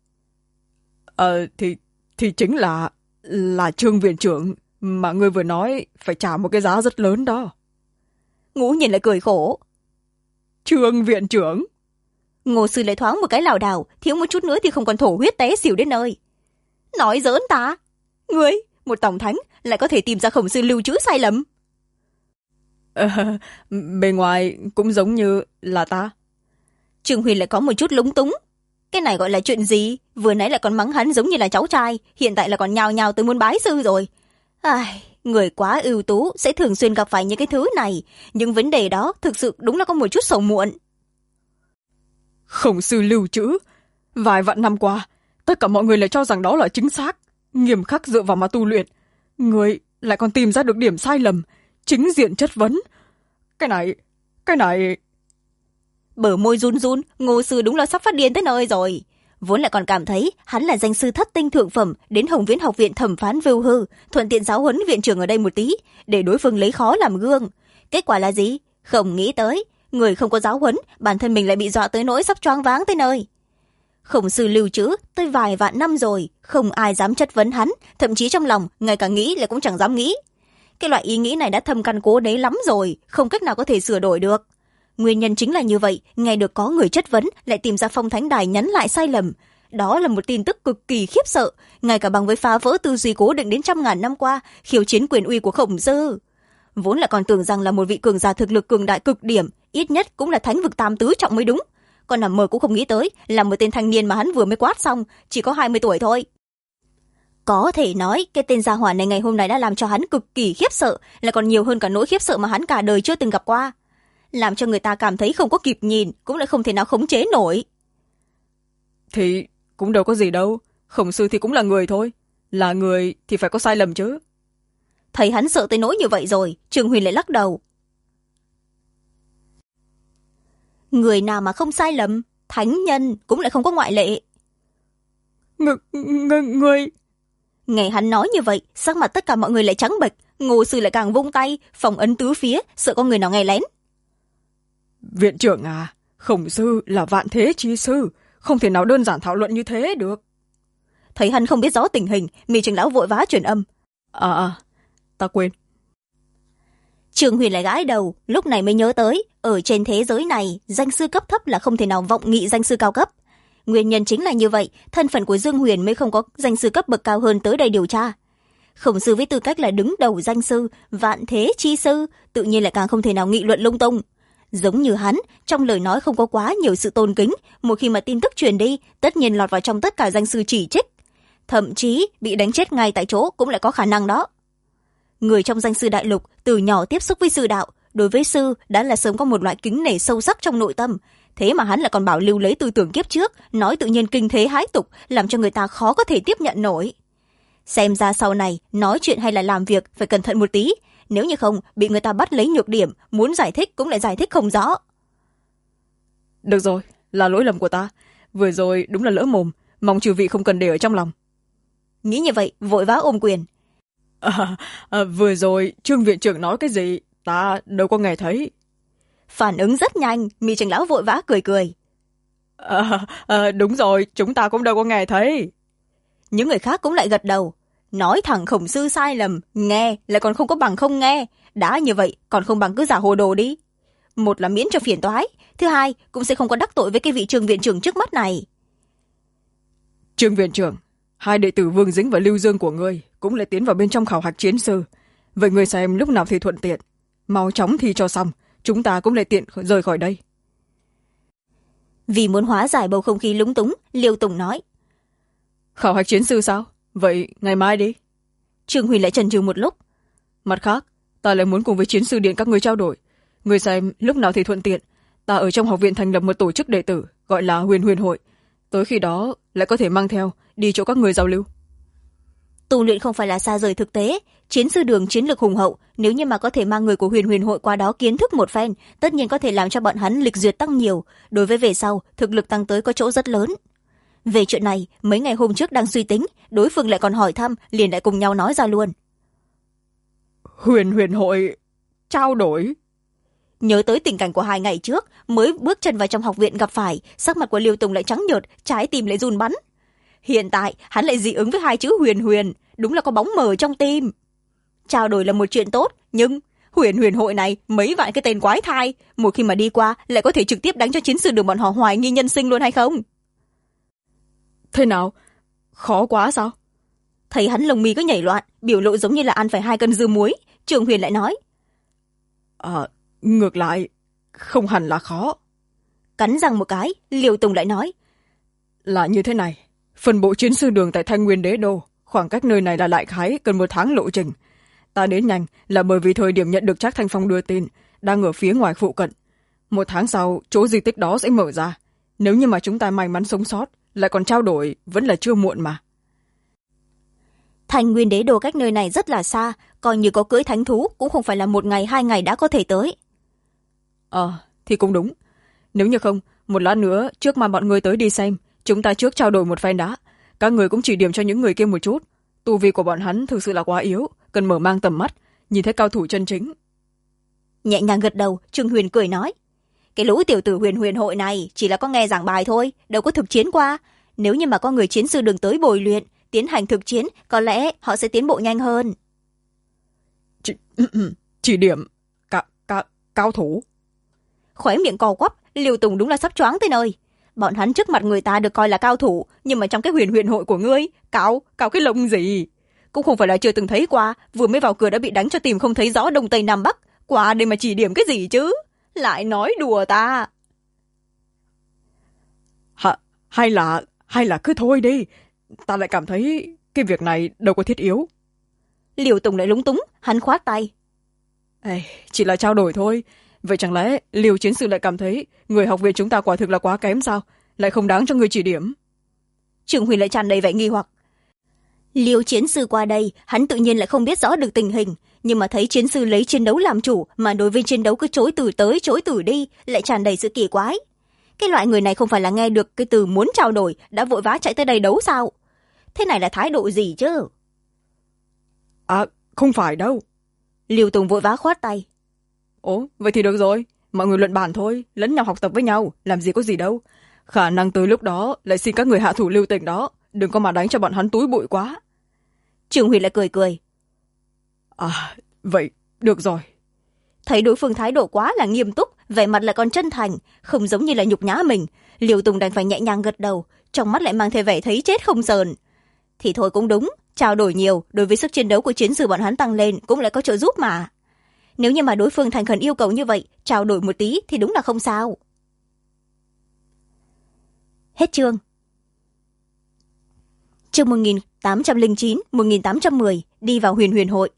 Speaker 2: Thì chính là Trương viện trưởng mà ngươi vừa nói phải trả một cái giá rất lớn đó.
Speaker 1: Ngũ nhìn lại cười khổ.
Speaker 2: Trương viện trưởng?
Speaker 1: Ngô sư lại thoáng một cái lảo đảo, thiếu một chút nữa thì không còn thổ huyết té xỉu đến nơi. Nói giỡn ta? Ngươi, một tổng thánh lại có thể tìm ra khổng sư lưu trữ sai lầm?
Speaker 2: Bề ngoài cũng giống như là ta.
Speaker 1: Trương Huyền lại có một chút lúng túng. Cái này gọi là chuyện gì? Vừa nãy lại còn mắng hắn giống như là cháu trai, hiện tại là còn nhào nhào tới muốn bái sư rồi. Người quá ưu tú sẽ thường xuyên gặp phải những cái thứ này, nhưng vấn đề đó thực sự đúng là có một chút sầu muộn.
Speaker 2: Khổng sư lưu trữ, vài vạn năm qua, tất cả mọi người lại cho rằng đó là chính xác, nghiêm khắc dựa vào mà tu luyện. Người lại còn tìm ra được điểm sai lầm, chính diện chất vấn. Cái này...
Speaker 1: Bờ môi run run, Ngô sư đúng là sắp phát điên tới nơi rồi. Vốn lại còn cảm thấy hắn là danh sư thất tinh thượng phẩm, đến Hồng Viễn học viện thẩm phán vưu hư, thuận tiện giáo huấn viện trưởng ở đây một tí, để đối phương lấy khó làm gương. Kết quả là gì? Không nghĩ tới, người không có giáo huấn, bản thân mình lại bị dọa tới nỗi sắp choáng váng tới nơi. Khổng sư lưu trữ tới vài vạn năm rồi, không ai dám chất vấn hắn, thậm chí trong lòng ngay cả nghĩ là cũng chẳng dám nghĩ. Cái loại ý nghĩ này đã thâm căn cố đế lắm rồi, không cách nào có thể sửa đổi được. Nguyên nhân chính là như vậy, nghe được có người chất vấn lại tìm ra Phong Thánh Đài nhắn lại sai lầm. Đó là một tin tức cực kỳ khiếp sợ, ngay cả bằng với phá vỡ tư duy cố định đến trăm ngàn năm qua, khiêu chiến quyền uy của Khổng sư. Vốn là còn tưởng rằng là một vị cường giả thực lực cường đại cực điểm, ít nhất cũng là thánh vực tam tứ trọng mới đúng. Còn nằm mơ cũng không nghĩ tới là một tên thanh niên mà hắn vừa mới quát xong, chỉ có 20 tuổi thôi. Có thể nói cái tên gia hỏa này ngày hôm nay đã làm cho hắn cực kỳ khiếp sợ, là còn nhiều hơn cả nỗi khiếp sợ mà hắn cả đời chưa từng gặp qua. Làm cho người ta cảm thấy không có kịp nhìn, cũng lại không thể nào khống chế nổi.
Speaker 2: Thì cũng đâu có gì đâu, Khổng sư thì cũng là người thôi, là người thì phải có sai lầm chứ.
Speaker 1: Thấy hắn sợ tới nỗi như vậy rồi, Trương Huyền lại lắc đầu. Người nào mà không sai lầm, thánh nhân cũng lại không có ngoại lệ.
Speaker 2: Người...
Speaker 1: Nghe hắn nói như vậy, sắc mặt tất cả mọi người lại trắng bệch, Ngô sư lại càng vung tay, phòng ấn tứ phía, sợ có người nào nghe lén.
Speaker 2: Viện trưởng à, Khổng sư là vạn thế chi sư, không thể nào đơn giản thảo luận như thế được.
Speaker 1: Thấy hắn không biết rõ tình hình, Mi trưởng lão vội vã truyền âm.
Speaker 2: Ta quên.
Speaker 1: Trương Huyền lại gãi đầu, lúc này mới nhớ tới, ở trên thế giới này, danh sư cấp thấp là không thể nào vọng nghị danh sư cao cấp. Nguyên nhân chính là như vậy, thân phận của Dương Huyền mới không có danh sư cấp bậc cao hơn tới đây điều tra. Khổng sư với tư cách là đứng đầu danh sư, vạn thế chi sư, tự nhiên lại càng không thể nào nghị luận lung tung. Giống như hắn, trong lời nói không có quá nhiều sự tôn kính, một khi mà tin tức truyền đi, tất nhiên lọt vào trong tất cả danh sư chỉ trích. Thậm chí bị đánh chết ngay tại chỗ cũng lại có khả năng đó. Người trong danh sư đại lục từ nhỏ tiếp xúc với sư đạo, đối với sư đã là sớm có một loại kính nể sâu sắc trong nội tâm. Thế mà hắn lại còn bảo lưu lấy tư tưởng kiếp trước, nói tự nhiên kinh thế hái tục, làm cho người ta khó có thể tiếp nhận nổi. Xem ra sau này, nói chuyện hay là làm việc phải cẩn thận một tí, nếu như không bị người ta bắt lấy nhược điểm, muốn giải thích cũng lại giải thích không rõ.
Speaker 2: Được rồi, là lỗi lầm của ta, vừa rồi đúng là lỡ mồm, mong chư vị không cần để ở trong lòng.
Speaker 1: Nghĩ như vậy, vội vã ôm quyền.
Speaker 2: Vừa rồi Trương viện trưởng nói cái gì, ta đâu có nghe thấy.
Speaker 1: Phản ứng rất nhanh, Mi trưởng lão vội vã cười cười.
Speaker 2: Đúng rồi, chúng ta cũng đâu có nghe thấy.
Speaker 1: Những người khác cũng lại gật đầu. Nói thẳng Khổng sư sai lầm, nghe lại còn không có bằng không nghe. Đã như vậy, còn không bằng cứ giả hồ đồ đi. Một là miễn cho phiền toái, thứ hai cũng sẽ không có đắc tội với cái vị Trương viện trưởng trước mắt này.
Speaker 2: Trương viện trưởng, hai đệ tử Vương Dính và Lưu Dương của ngươi cũng lại tiến vào bên trong khảo hạch chiến sư. Vậy ngươi xem lúc nào thì thuận tiện, mau chóng thi cho xong, chúng ta cũng lại tiện rời khỏi đây.
Speaker 1: Vì muốn hóa giải bầu không khí lúng túng, Liêu Tùng nói.
Speaker 2: Khảo hạch chiến sư sao? Vậy ngày mai đi.
Speaker 1: Trương Huy lại chần chừ một lúc.
Speaker 2: Mặt khác, ta lại muốn cùng với chiến sư điện các ngươi trao đổi. Ngươi xem lúc nào thì thuận tiện, ta ở trong học viện thành lập một tổ chức đệ tử gọi là Huyền Huyền hội. Tới khi đó lại có thể mang theo đi chỗ các người giao lưu.
Speaker 1: Tu luyện không phải là xa rời thực tế, chiến sư đường chiến lược hùng hậu, nếu như mà có thể mang người của Huyền Huyền hội qua đó kiến thức một phen, tất nhiên có thể làm cho bọn hắn lịch duyệt tăng nhiều, đối với về sau thực lực tăng tới có chỗ rất lớn. Về chuyện này mấy ngày hôm trước đang suy tính, đối phương lại còn hỏi thăm, liền lại cùng nhau nói ra luôn.
Speaker 2: Huyền hội trao đổi.
Speaker 1: Nhớ tới tình cảnh của 2 ngày trước mới bước chân vào trong học viện gặp phải, sắc mặt của Liêu Tùng lại trắng nhợt, trái tim lại run bắn. Hiện tại hắn lại dị ứng với 2 chữ huyền, đúng là có bóng mờ trong tim. Trao đổi là một chuyện tốt, nhưng huyền hội này mấy vạn cái tên quái thai, một khi mà đi qua lại có thể trực tiếp đánh cho chiến sư đường bọn họ hoài nghi nhân sinh luôn hay không?
Speaker 2: Thế nào, khó quá sao?
Speaker 1: Thấy hắn lồng mi có nhảy loạn, biểu lộ giống như là ăn phải 2 cân dưa muối, Trường Huyền lại nói.
Speaker 2: Ngược lại không hẳn là khó.
Speaker 1: Cắn răng một cái, Liêu Tùng lại nói.
Speaker 2: Là như thế này, phân bộ chiến sư đường tại Thanh Nguyên Đế Đô, khoảng cách nơi này là đại khái cần 1 tháng lộ trình. Ta đến nhanh là bởi vì thời điểm nhận được Trác Thanh Phong đưa tin đang ở phía ngoài phụ cận. 1 tháng sau chỗ di tích đó sẽ mở ra. Nếu như mà chúng ta may mắn sống sót, lại còn trao đổi, vẫn là chưa muộn mà.
Speaker 1: Thanh Nguyên Đế Đô cách nơi này rất là xa, coi như có cưỡi thánh thú cũng không phải là 1 ngày 2 ngày đã có thể tới.
Speaker 2: Thì cũng đúng. Nếu như không, một lát nữa trước mà bọn người tới đi xem, chúng ta trước trao đổi một phen đã. Các người cũng chỉ điểm cho những người kia một chút. Tu vi của bọn hắn thực sự là quá yếu, cần mở mang tầm mắt, nhìn thấy cao thủ chân chính.
Speaker 1: Nhẹ nhàng gật đầu, Trương Huyền cười nói. Cái lũ tiểu tử huyền hội này chỉ là có nghe giảng bài thôi, đâu có thực chiến qua. Nếu như mà có người chiến sư đường tới bồi luyện, tiến hành thực chiến, có lẽ họ sẽ tiến bộ nhanh hơn.
Speaker 2: Chỉ điểm cao thủ.
Speaker 1: Khóe miệng co quắp, Liêu Tùng đúng là sắp choáng tới nơi. Bọn hắn trước mặt người ta được coi là cao thủ, nhưng mà trong cái huyền hội của ngươi, cao cái lông gì? Cũng không phải là chưa từng thấy qua, vừa mới vào cửa đã bị đánh cho tìm không thấy rõ đông tây nam bắc. Qua đây mà chỉ điểm cái gì chứ? Lại nói đùa ta.
Speaker 2: Hay là cứ thôi đi. Ta lại cảm thấy cái việc này đâu có thiết yếu.
Speaker 1: Liêu Tùng lại lúng túng, hắn khoát tay.
Speaker 2: Chỉ là trao đổi thôi. Vậy chẳng lẽ Liêu chiến sư lại cảm thấy người học viện chúng ta quả thực là quá kém sao? Lại không đáng cho người chỉ điểm?
Speaker 1: Trường Huyền lại tràn đầy vẻ nghi hoặc. Liêu chiến sư qua đây, hắn tự nhiên lại không biết rõ được tình hình, nhưng mà thấy chiến sư lấy chiến đấu làm chủ, mà đối với chiến đấu cứ chối từ tới chối từ đi, lại tràn đầy sự kỳ quái. Cái loại người này không phải là nghe được cái từ muốn trao đổi đã vội vã chạy tới đây đấu sao? Thế này là thái độ gì chứ?
Speaker 2: Không phải đâu.
Speaker 1: Liêu Tùng vội vã khoát tay.
Speaker 2: Vậy thì được rồi, mọi người luận bản thôi, lẫn nhau học tập với nhau, làm gì có gì đâu. Khả năng tới lúc đó lại xin các người hạ thủ lưu tình đó, đừng có mà đánh cho bọn hắn túi bụi quá.
Speaker 1: Trường Huyền lại cười.
Speaker 2: Vậy được rồi.
Speaker 1: Thấy đối phương thái độ quá là nghiêm túc, vẻ mặt lại còn chân thành, không giống như là nhục nhã mình, Liêu Tùng đành phải nhẹ nhàng gật đầu, trong mắt lại mang theo vẻ thấy chết không sờn. Thì thôi cũng đúng, trao đổi nhiều đối với sức chiến đấu của chiến sư bọn hắn tăng lên cũng lại có trợ giúp mà. Nếu như mà đối phương thành khẩn yêu cầu như vậy, trao đổi một tí thì đúng là không sao. Hết chương. Chương 1809-1810 đi vào huyền hội.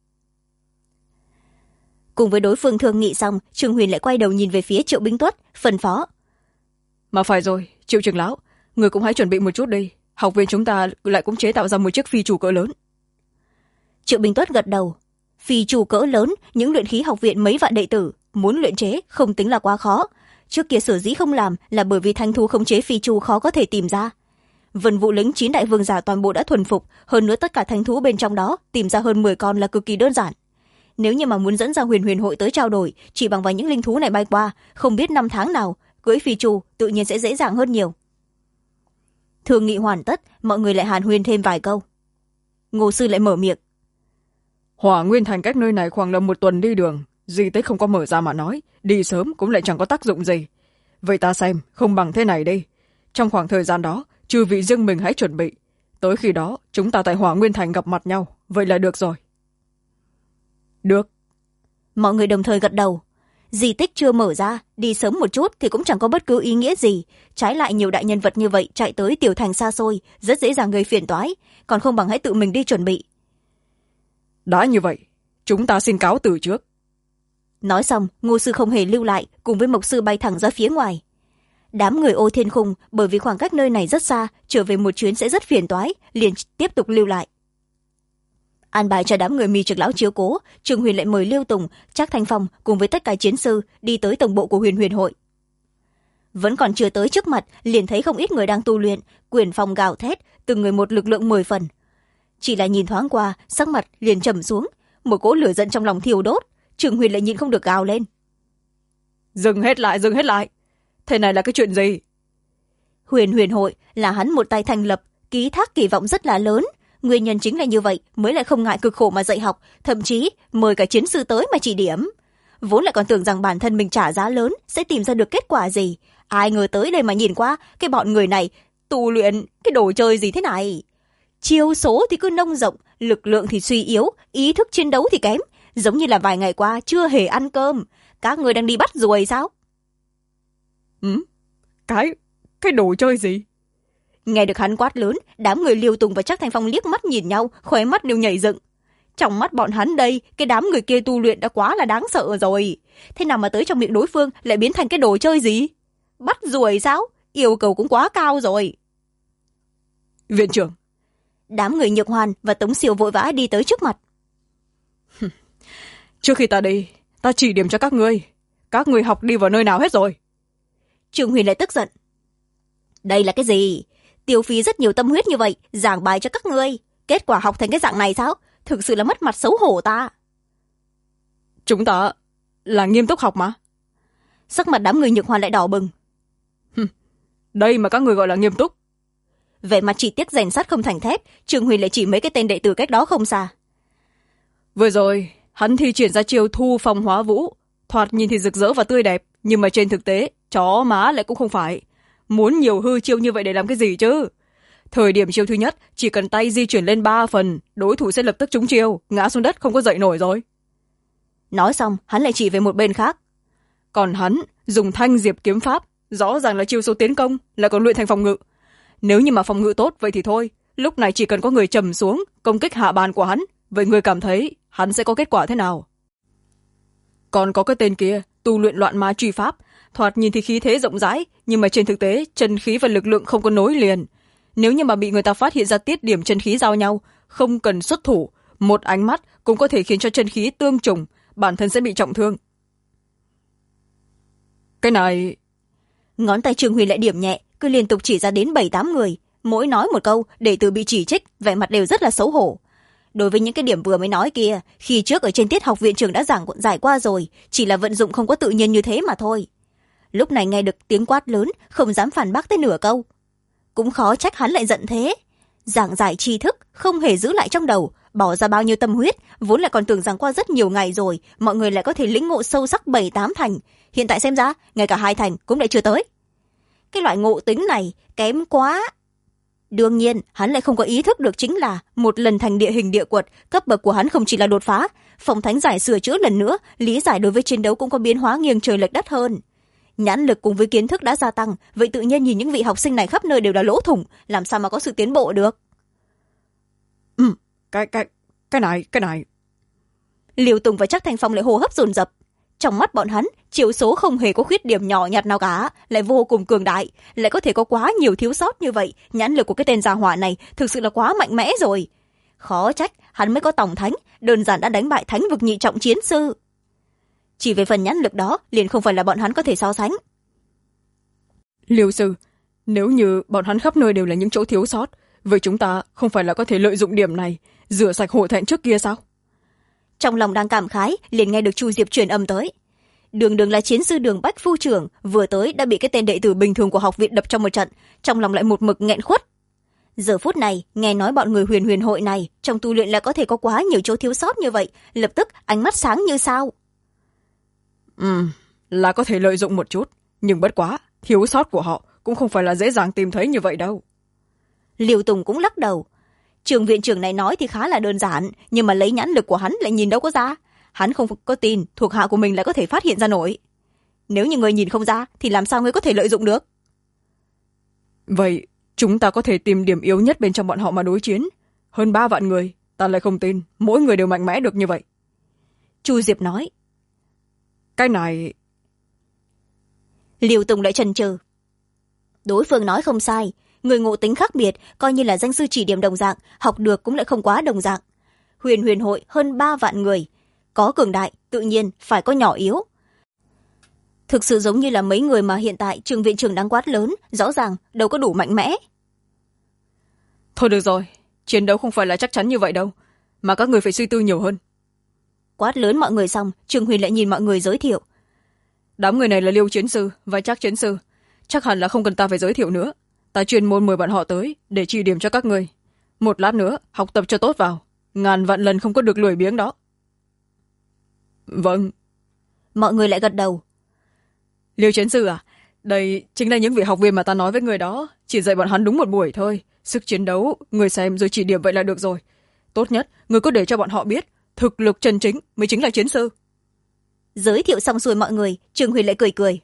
Speaker 1: Cùng với đối phương thương nghị xong, Trương Huyền lại quay đầu nhìn về phía Triệu Bính Tuất, phân phó.
Speaker 2: Mà phải rồi, Triệu trưởng lão, người cũng hãy chuẩn bị một chút đi. Học viện chúng ta lại cũng chế tạo ra một chiếc phi chủ cỡ lớn.
Speaker 1: Triệu Bính Tuất gật đầu. Phi chủ cỡ lớn, những luyện khí học viện mấy vạn đệ tử, muốn luyện chế không tính là quá khó. Trước kia sở dĩ không làm là bởi vì thanh thú khống chế phi chu khó có thể tìm ra. Vân Vũ Lĩnh 9 đại vương giả toàn bộ đã thuần phục, hơn nữa tất cả thanh thú bên trong đó tìm ra hơn 10 con là cực kỳ đơn giản. Nếu như mà muốn dẫn ra huyền hội tới trao đổi, chỉ bằng vào những linh thú này bay qua, không biết 5 tháng nào, cưỡi phi chu tự nhiên sẽ dễ dàng hơn nhiều. Thương nghị hoàn tất, mọi người lại hàn huyên thêm vài câu. Ngô sư lại mở miệng.
Speaker 2: Hỏa Nguyên Thành cách nơi này khoảng là 1 tuần đi đường, di tích không có mở ra mà nói, đi sớm cũng lại chẳng có tác dụng gì. Vậy ta xem, không bằng thế này đi. Trong khoảng thời gian đó, chư vị riêng mình hãy chuẩn bị. Tới khi đó, chúng ta tại Hỏa Nguyên Thành gặp mặt nhau, vậy là được rồi. Được.
Speaker 1: Mọi người đồng thời gật đầu. Di tích chưa mở ra, đi sớm một chút thì cũng chẳng có bất cứ ý nghĩa gì. Trái lại nhiều đại nhân vật như vậy chạy tới tiểu thành xa xôi, rất dễ dàng gây phiền toái, còn không bằng hãy tự mình đi chuẩn bị.
Speaker 2: Đã như vậy, chúng ta xin cáo từ trước.
Speaker 1: Nói xong, Ngô sư không hề lưu lại, cùng với Mộc sư bay thẳng ra phía ngoài. Đám người Ô Thiên Khung bởi vì khoảng cách nơi này rất xa, trở về một chuyến sẽ rất phiền toái, liền tiếp tục lưu lại. An bài cho đám người Mi Trực lão chiếu cố, Trường Huyền lại mời Liêu Tùng, Trác Thanh Phong cùng với tất cả chiến sư đi tới tổng bộ của huyền hội. vẫn còn chưa tới trước mặt liền thấy không ít người đang tu luyện, quyền phong gào thét, từng người một lực lượng 10 phần. Chỉ là nhìn thoáng qua, sắc mặt liền trầm xuống, một cỗ lửa giận trong lòng thiêu đốt. Trường Huyền lại nhịn không được gào lên:
Speaker 2: dừng hết lại, thế này là cái chuyện gì?
Speaker 1: Huyền hội là hắn một tay thành lập, ký thác kỳ vọng rất là lớn. Nguyên nhân chính là như vậy mới lại không ngại cực khổ mà dạy học, thậm chí mời cả chiến sư tới mà chỉ điểm. Vốn lại còn tưởng rằng bản thân mình trả giá lớn sẽ tìm ra được kết quả gì, ai ngờ tới đây mà nhìn qua cái bọn người này tu luyện cái đồ chơi gì thế này. Chiêu số thì cứ nông rộng, lực lượng thì suy yếu, ý thức chiến đấu thì kém, giống như là vài ngày qua chưa hề ăn cơm. Các người đang đi bắt ruồi sao?
Speaker 2: Cái đồ chơi gì?
Speaker 1: Nghe được hắn quát lớn, đám người Liêu Tùng và Trác Thanh Phong liếc mắt nhìn nhau, khóe mắt đều nhảy dựng. Trong mắt bọn hắn đây, cái đám người kia tu luyện đã quá là đáng sợ rồi. Thế nào mà tới trong miệng đối phương lại biến thành cái đồ chơi gì? Bắt ruồi sao? Yêu cầu cũng quá cao rồi.
Speaker 2: Viện trưởng.
Speaker 1: Đám người Nhược Hoàn và Tống Siêu vội vã đi tới trước mặt.
Speaker 2: Trước khi ta đi, ta chỉ điểm cho các ngươi học đi vào nơi nào hết rồi?
Speaker 1: Trường Huyền lại tức giận. Đây là cái gì? Tiêu phí rất nhiều tâm huyết như vậy, giảng bài cho các ngươi, kết quả học thành cái dạng này sao? Thực sự là mất mặt xấu hổ ta.
Speaker 2: Chúng ta là nghiêm túc học mà.
Speaker 1: Sắc mặt đám người Nhược Hoàn lại đỏ bừng.
Speaker 2: Đây mà các người gọi là nghiêm túc?
Speaker 1: Vẻ mặt chỉ tiếc rèn sắt không thành thép, Trường Huyền lại chỉ mấy cái tên đệ tử cách đó không xa.
Speaker 2: Vừa rồi hắn thi triển ra chiêu thu phong hóa vũ, thoạt nhìn thì rực rỡ và tươi đẹp, nhưng mà trên thực tế chó má lại cũng không phải. Muốn nhiều hư chiêu như vậy để làm cái gì chứ? Thời điểm chiêu thứ nhất, chỉ cần tay di chuyển lên 3 phần, đối thủ sẽ lập tức trúng chiêu, ngã xuống đất không có dậy nổi rồi.
Speaker 1: Nói xong, hắn lại chỉ về một bên khác.
Speaker 2: Còn hắn dùng thanh diệp kiếm pháp, rõ ràng là chiêu số tiến công, lại còn luyện thành phòng ngự. Nếu như mà phòng ngự tốt vậy thì thôi, lúc này chỉ cần có người trầm xuống công kích hạ bàn của hắn, vậy người cảm thấy hắn sẽ có kết quả thế nào? Còn có cái tên kia tu luyện loạn ma truy pháp, thoạt nhìn thì khí thế rộng rãi, nhưng mà trên thực tế chân khí và lực lượng không có nối liền. Nếu như mà bị người ta phát hiện ra tiết điểm chân khí giao nhau, không cần xuất thủ, một ánh mắt cũng có thể khiến cho chân khí tương trùng, bản thân sẽ bị trọng thương. Cái này...
Speaker 1: Ngón tay Trường Huyền lại điểm nhẹ, cứ liên tục chỉ ra đến 7-8 người, mỗi nói một câu đệ tử bị chỉ trích, vẻ mặt đều rất là xấu hổ. Đối với những cái điểm vừa mới nói kia, khi trước ở trên tiết học viện trường đã giải qua rồi, chỉ là vận dụng không có tự nhiên như thế mà thôi. Lúc này nghe được tiếng quát lớn, không dám phản bác tới nửa câu. Cũng khó trách hắn lại giận thế. Giảng giải tri thức không hề giữ lại trong đầu, bỏ ra bao nhiêu tâm huyết, vốn lại còn tưởng rằng qua rất nhiều ngày rồi mọi người lại có thể lĩnh ngộ sâu sắc 7-8 thành, hiện tại xem ra ngay cả 2 thành cũng lại chưa tới. Cái loại ngộ tính này kém quá. Đương nhiên hắn lại không có ý thức được chính là một lần thành địa hình địa quật, cấp bậc của hắn không chỉ là đột phá, phong thánh giải sửa chữa lần nữa, lý giải đối với chiến đấu cũng có biến hóa nghiêng trời lệch đất hơn. Nhãn lực cùng với kiến thức đã gia tăng, vậy tự nhiên nhìn những vị học sinh này khắp nơi đều là lỗ thủng, làm sao mà có sự tiến bộ được?
Speaker 2: Cái này.
Speaker 1: Liêu Tùng và Trác Thanh Phong lại hô hấp dồn dập. Trong mắt bọn hắn, chiêu số không hề có khuyết điểm nhỏ nhặt nào cả, lại vô cùng cường đại, lại có thể có quá nhiều thiếu sót như vậy, nhãn lực của cái tên gia hỏa này thực sự là quá mạnh mẽ rồi. Khó trách hắn mới có tổng thánh, đơn giản đã đánh bại thánh vực nhị trọng chiến sư. Chỉ về phần nhãn lực đó liền không phải là bọn hắn có thể so sánh.
Speaker 2: Liêu sư, nếu như bọn hắn khắp nơi đều là những chỗ thiếu sót, vậy chúng ta không phải là có thể lợi dụng điểm này rửa sạch hổ thẹn trước kia sao?
Speaker 1: Trong lòng đang cảm khái, liền nghe được Chu Diệp truyền âm tới. Đường là chiến sư Đường Bách phu trưởng, vừa tới đã bị cái tên đệ tử bình thường của học viện đập trong một trận, trong lòng lại một mực nghẹn khuất. Giờ phút này nghe nói bọn người huyền hội này trong tu luyện là có thể có quá nhiều chỗ thiếu sót như vậy, lập tức ánh mắt sáng như sao.
Speaker 2: Là có thể lợi dụng một chút, nhưng bất quá thiếu sót của họ cũng không phải là dễ dàng tìm thấy như vậy đâu.
Speaker 1: Liêu Tùng cũng lắc đầu. Trường viện trưởng này nói thì khá là đơn giản, nhưng mà lấy nhãn lực của hắn lại nhìn đâu có ra. Hắn không có tin thuộc hạ của mình lại có thể phát hiện ra nổi. Nếu như người nhìn không ra thì làm sao người có thể lợi dụng được?
Speaker 2: Vậy chúng ta có thể tìm điểm yếu nhất bên trong bọn họ mà đối chiến. Hơn 3 vạn người, ta lại không tin mỗi người đều mạnh mẽ được như vậy.
Speaker 1: Chu Diệp nói.
Speaker 2: Cái này...
Speaker 1: Liêu Tùng lại chần chừ. Đối phương nói không sai, người ngộ tính khác biệt, coi như là danh sư chỉ điểm đồng dạng, học được cũng lại không quá đồng dạng. Huyền hội hơn 3 vạn người, có cường đại tự nhiên phải có nhỏ yếu. thực sự giống như là mấy người mà hiện tại trường viện trưởng đang quát lớn, rõ ràng đâu có đủ mạnh mẽ.
Speaker 2: Thôi được rồi, chiến đấu không phải là chắc chắn như vậy đâu, mà các người phải suy tư nhiều hơn.
Speaker 1: Quát lớn mọi người xong, Trương Huyền lại nhìn mọi người giới thiệu.
Speaker 2: Đám người này là Liêu chiến sư và Trác chiến sư, chắc hẳn là không cần ta phải giới thiệu nữa. Ta chuyên môn mời bọn họ tới để chỉ điểm cho các người. Một lát nữa học tập cho tốt vào, ngàn vạn lần không có được lười biếng đó. Vâng.
Speaker 1: Mọi người lại gật đầu.
Speaker 2: Liêu chiến sư à, đây chính là những vị học viên mà ta nói với người đó, chỉ dạy bọn hắn đúng một buổi thôi. Sức chiến đấu người xem rồi chỉ điểm vậy là được rồi. Tốt nhất người cứ để cho bọn họ biết thực lực chân chính mới chính là chiến sư.
Speaker 1: Giới thiệu xong xuôi mọi người, Trương Huyền lại cười cười.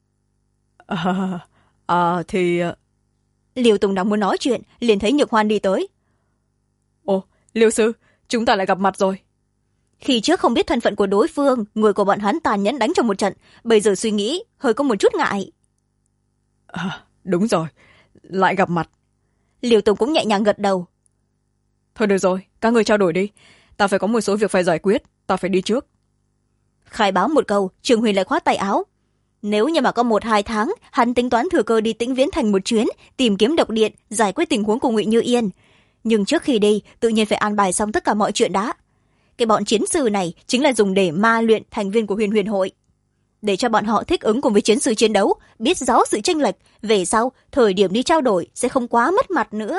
Speaker 2: Thì
Speaker 1: Liêu Tùng đang muốn nói chuyện, liền thấy Nhược Hoan đi tới.
Speaker 2: Ồ, Liêu sư, chúng ta lại gặp mặt rồi.
Speaker 1: Khi trước không biết thân phận của đối phương, người của bọn hắn tàn nhẫn đánh trong một trận, bây giờ suy nghĩ hơi có một chút ngại.
Speaker 2: Đúng rồi, lại gặp mặt.
Speaker 1: Liêu Tùng cũng nhẹ nhàng gật đầu.
Speaker 2: Thôi được rồi, các người trao đổi đi, ta phải có một số việc phải giải quyết, ta phải đi trước.
Speaker 1: Khai báo một câu, Trường Huyền lại khoát tay áo. Nếu như mà có 1-2 tháng, hắn tính toán thừa cơ đi Tĩnh Viễn Thành một chuyến, tìm kiếm độc điện, giải quyết tình huống của Ngụy Như Yên. Nhưng trước khi đi, tự nhiên phải an bài xong tất cả mọi chuyện đã. Cái bọn chiến sư này chính là dùng để ma luyện thành viên của Huyền Huyền hội, để cho bọn họ thích ứng cùng với chiến sư chiến đấu, biết rõ sự chênh lệch, về sau thời điểm đi trao đổi sẽ không quá mất mặt nữa.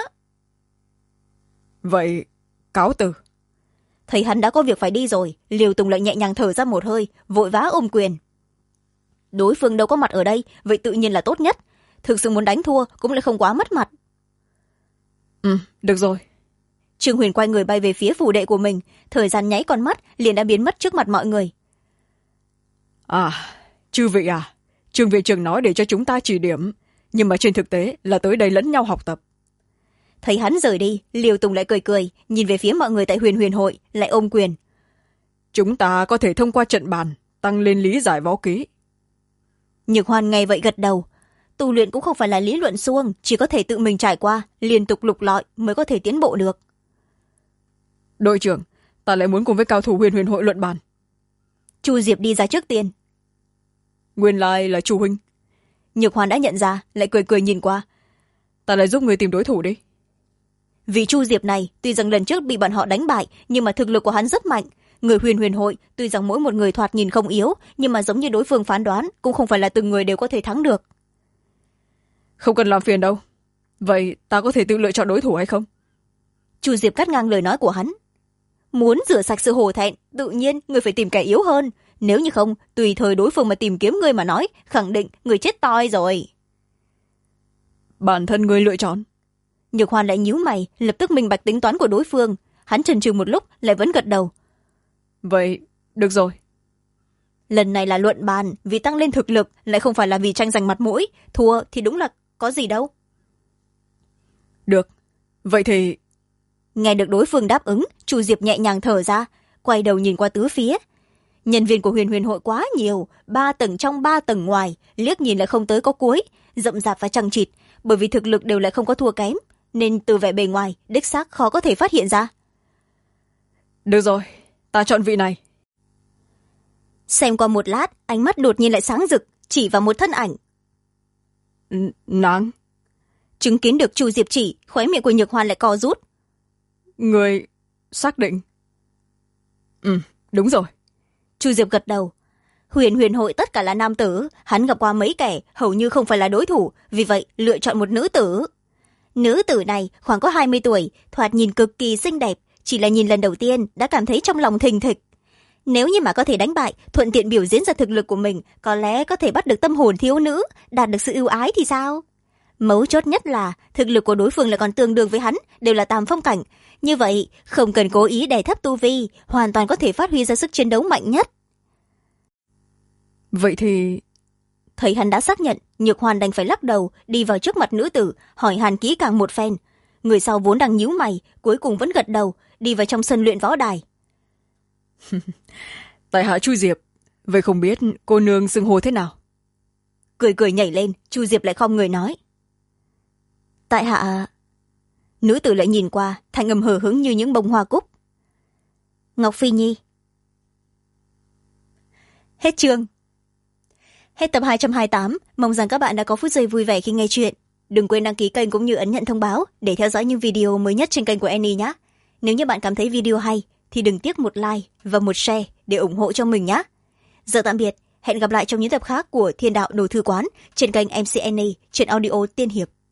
Speaker 2: Vậy cáo từ.
Speaker 1: Thấy hắn đã có việc phải đi rồi, Liêu Tùng lại nhẹ nhàng thở ra một hơi, vội vã ôm quyền. Đối phương đâu có mặt ở đây, vậy tự nhiên là tốt nhất. Thực sự muốn đánh thua cũng lại không quá mất mặt.
Speaker 2: Được rồi.
Speaker 1: Trương Huyền quay người bay về phía phủ đệ của mình, thời gian nháy con mắt liền đã biến mất trước mặt mọi người.
Speaker 2: Chư vị à, Trương viện trưởng nói để cho chúng ta chỉ điểm, nhưng mà trên thực tế là tới đây lẫn nhau học tập.
Speaker 1: Thấy hắn rời đi, Liêu Tùng lại cười cười, nhìn về phía mọi người tại Huyền Huyền hội, lại ôm quyền.
Speaker 2: Chúng ta có thể thông qua trận bàn tăng lên lý giải võ kỹ.
Speaker 1: Nhược Hoan nghe vậy gật đầu. Tu luyện cũng không phải là lý luận suông, chỉ có thể tự mình trải qua, liên tục lục lọi mới có thể tiến bộ được.
Speaker 2: Đội trưởng, ta lại muốn cùng với cao thủ Huyền Huyền hội luận bàn.
Speaker 1: Chu Diệp đi ra trước tiên.
Speaker 2: Nguyên lai là Chu huynh.
Speaker 1: Nhược Hoan đã nhận ra, lại cười cười nhìn qua.
Speaker 2: Ta lại giúp người tìm đối thủ đi.
Speaker 1: Vì Chu Diệp này, tuy rằng lần trước bị bọn họ đánh bại, nhưng mà thực lực của hắn rất mạnh. Người Huyền Huyền hội, tuy rằng mỗi một người thoạt nhìn không yếu, nhưng mà giống như đối phương phán đoán, cũng không phải là từng người đều có thể thắng được.
Speaker 2: Không cần làm phiền đâu. Vậy ta có thể tự lựa chọn đối thủ hay không?
Speaker 1: Chu Diệp cắt ngang lời nói của hắn. Muốn rửa sạch sự hổ thẹn, tự nhiên người phải tìm kẻ yếu hơn. Nếu như không, tùy thời đối phương mà tìm kiếm người mà nói, khẳng định người chết toi rồi.
Speaker 2: Bản thân người lựa chọn.
Speaker 1: Nhược Hoan lại nhíu mày, lập tức minh bạch tính toán của đối phương. Hắn chần chừ một lúc, lại vẫn gật đầu.
Speaker 2: Vậy, được rồi.
Speaker 1: Lần này là luận bàn, vì tăng lên thực lực, lại không phải là vì tranh giành mặt mũi. Thua thì đúng là có gì đâu.
Speaker 2: Được, vậy thì...
Speaker 1: Nghe được đối phương đáp ứng, Chu Diệp nhẹ nhàng thở ra, quay đầu nhìn qua tứ phía. Nhân viên của Huyền Huyền hội quá nhiều, 3 tầng trong 3 tầng ngoài, liếc nhìn lại không tới có cuối, rậm rạp và chằng chịt, bởi vì thực lực đều lại không có thua kém, nên từ vẻ bề ngoài, đích xác khó có thể phát hiện ra.
Speaker 2: Được rồi, ta chọn vị này.
Speaker 1: Xem qua một lát, ánh mắt đột nhiên lại sáng rực, chỉ vào một thân ảnh.
Speaker 2: Nàng.
Speaker 1: Chứng kiến được Chu Diệp chỉ, khóe miệng của Nhược Hoan lại co rút.
Speaker 2: Người xác định. Đúng rồi.
Speaker 1: Chu Diệp gật đầu. Huyền Huyền hội tất cả là nam tử, hắn gặp qua mấy kẻ hầu như không phải là đối thủ, vì vậy lựa chọn một nữ tử. Nữ tử này khoảng có 20 tuổi, thoạt nhìn cực kỳ xinh đẹp, chỉ là nhìn lần đầu tiên đã cảm thấy trong lòng thình thịch. Nếu như mà có thể đánh bại, thuận tiện biểu diễn ra thực lực của mình, có lẽ có thể bắt được tâm hồn thiếu nữ, đạt được sự ưu ái thì sao? Mấu chốt nhất là thực lực của đối phương lại còn tương đương với hắn, đều là tam phong cảnh. Như vậy, không cần cố ý đè thấp tu vi, hoàn toàn có thể phát huy ra sức chiến đấu mạnh nhất.
Speaker 2: Vậy thì...
Speaker 1: Thấy hắn đã xác nhận, Nhược Hoan đành phải lắc đầu, đi vào trước mặt nữ tử, hỏi hàn kỹ càng một phen. Người sau vốn đang nhíu mày, cuối cùng vẫn gật đầu, đi vào trong sân luyện võ đài.
Speaker 2: Tại hạ Chu Diệp, vậy không biết cô nương xưng hô thế nào?
Speaker 1: Cười cười nhảy lên, Chu Diệp lại khom người nói. Tại hạ... Nữ tử lại nhìn qua, thanh âm hờ hững như những bông hoa cúc. Ngọc Phi Nhi. Hết chương. Hết tập 228, mong rằng các bạn đã có phút giây vui vẻ khi nghe chuyện. Đừng quên đăng ký kênh cũng như ấn nhận thông báo để theo dõi những video mới nhất trên kênh của Annie nhé. Nếu như bạn cảm thấy video hay thì đừng tiếc một like và một share để ủng hộ cho mình nhé. Giờ tạm biệt, hẹn gặp lại trong những tập khác của Thiên Đạo Đồ Thư Quán trên kênh MC Annie trên audio Tiên Hiệp.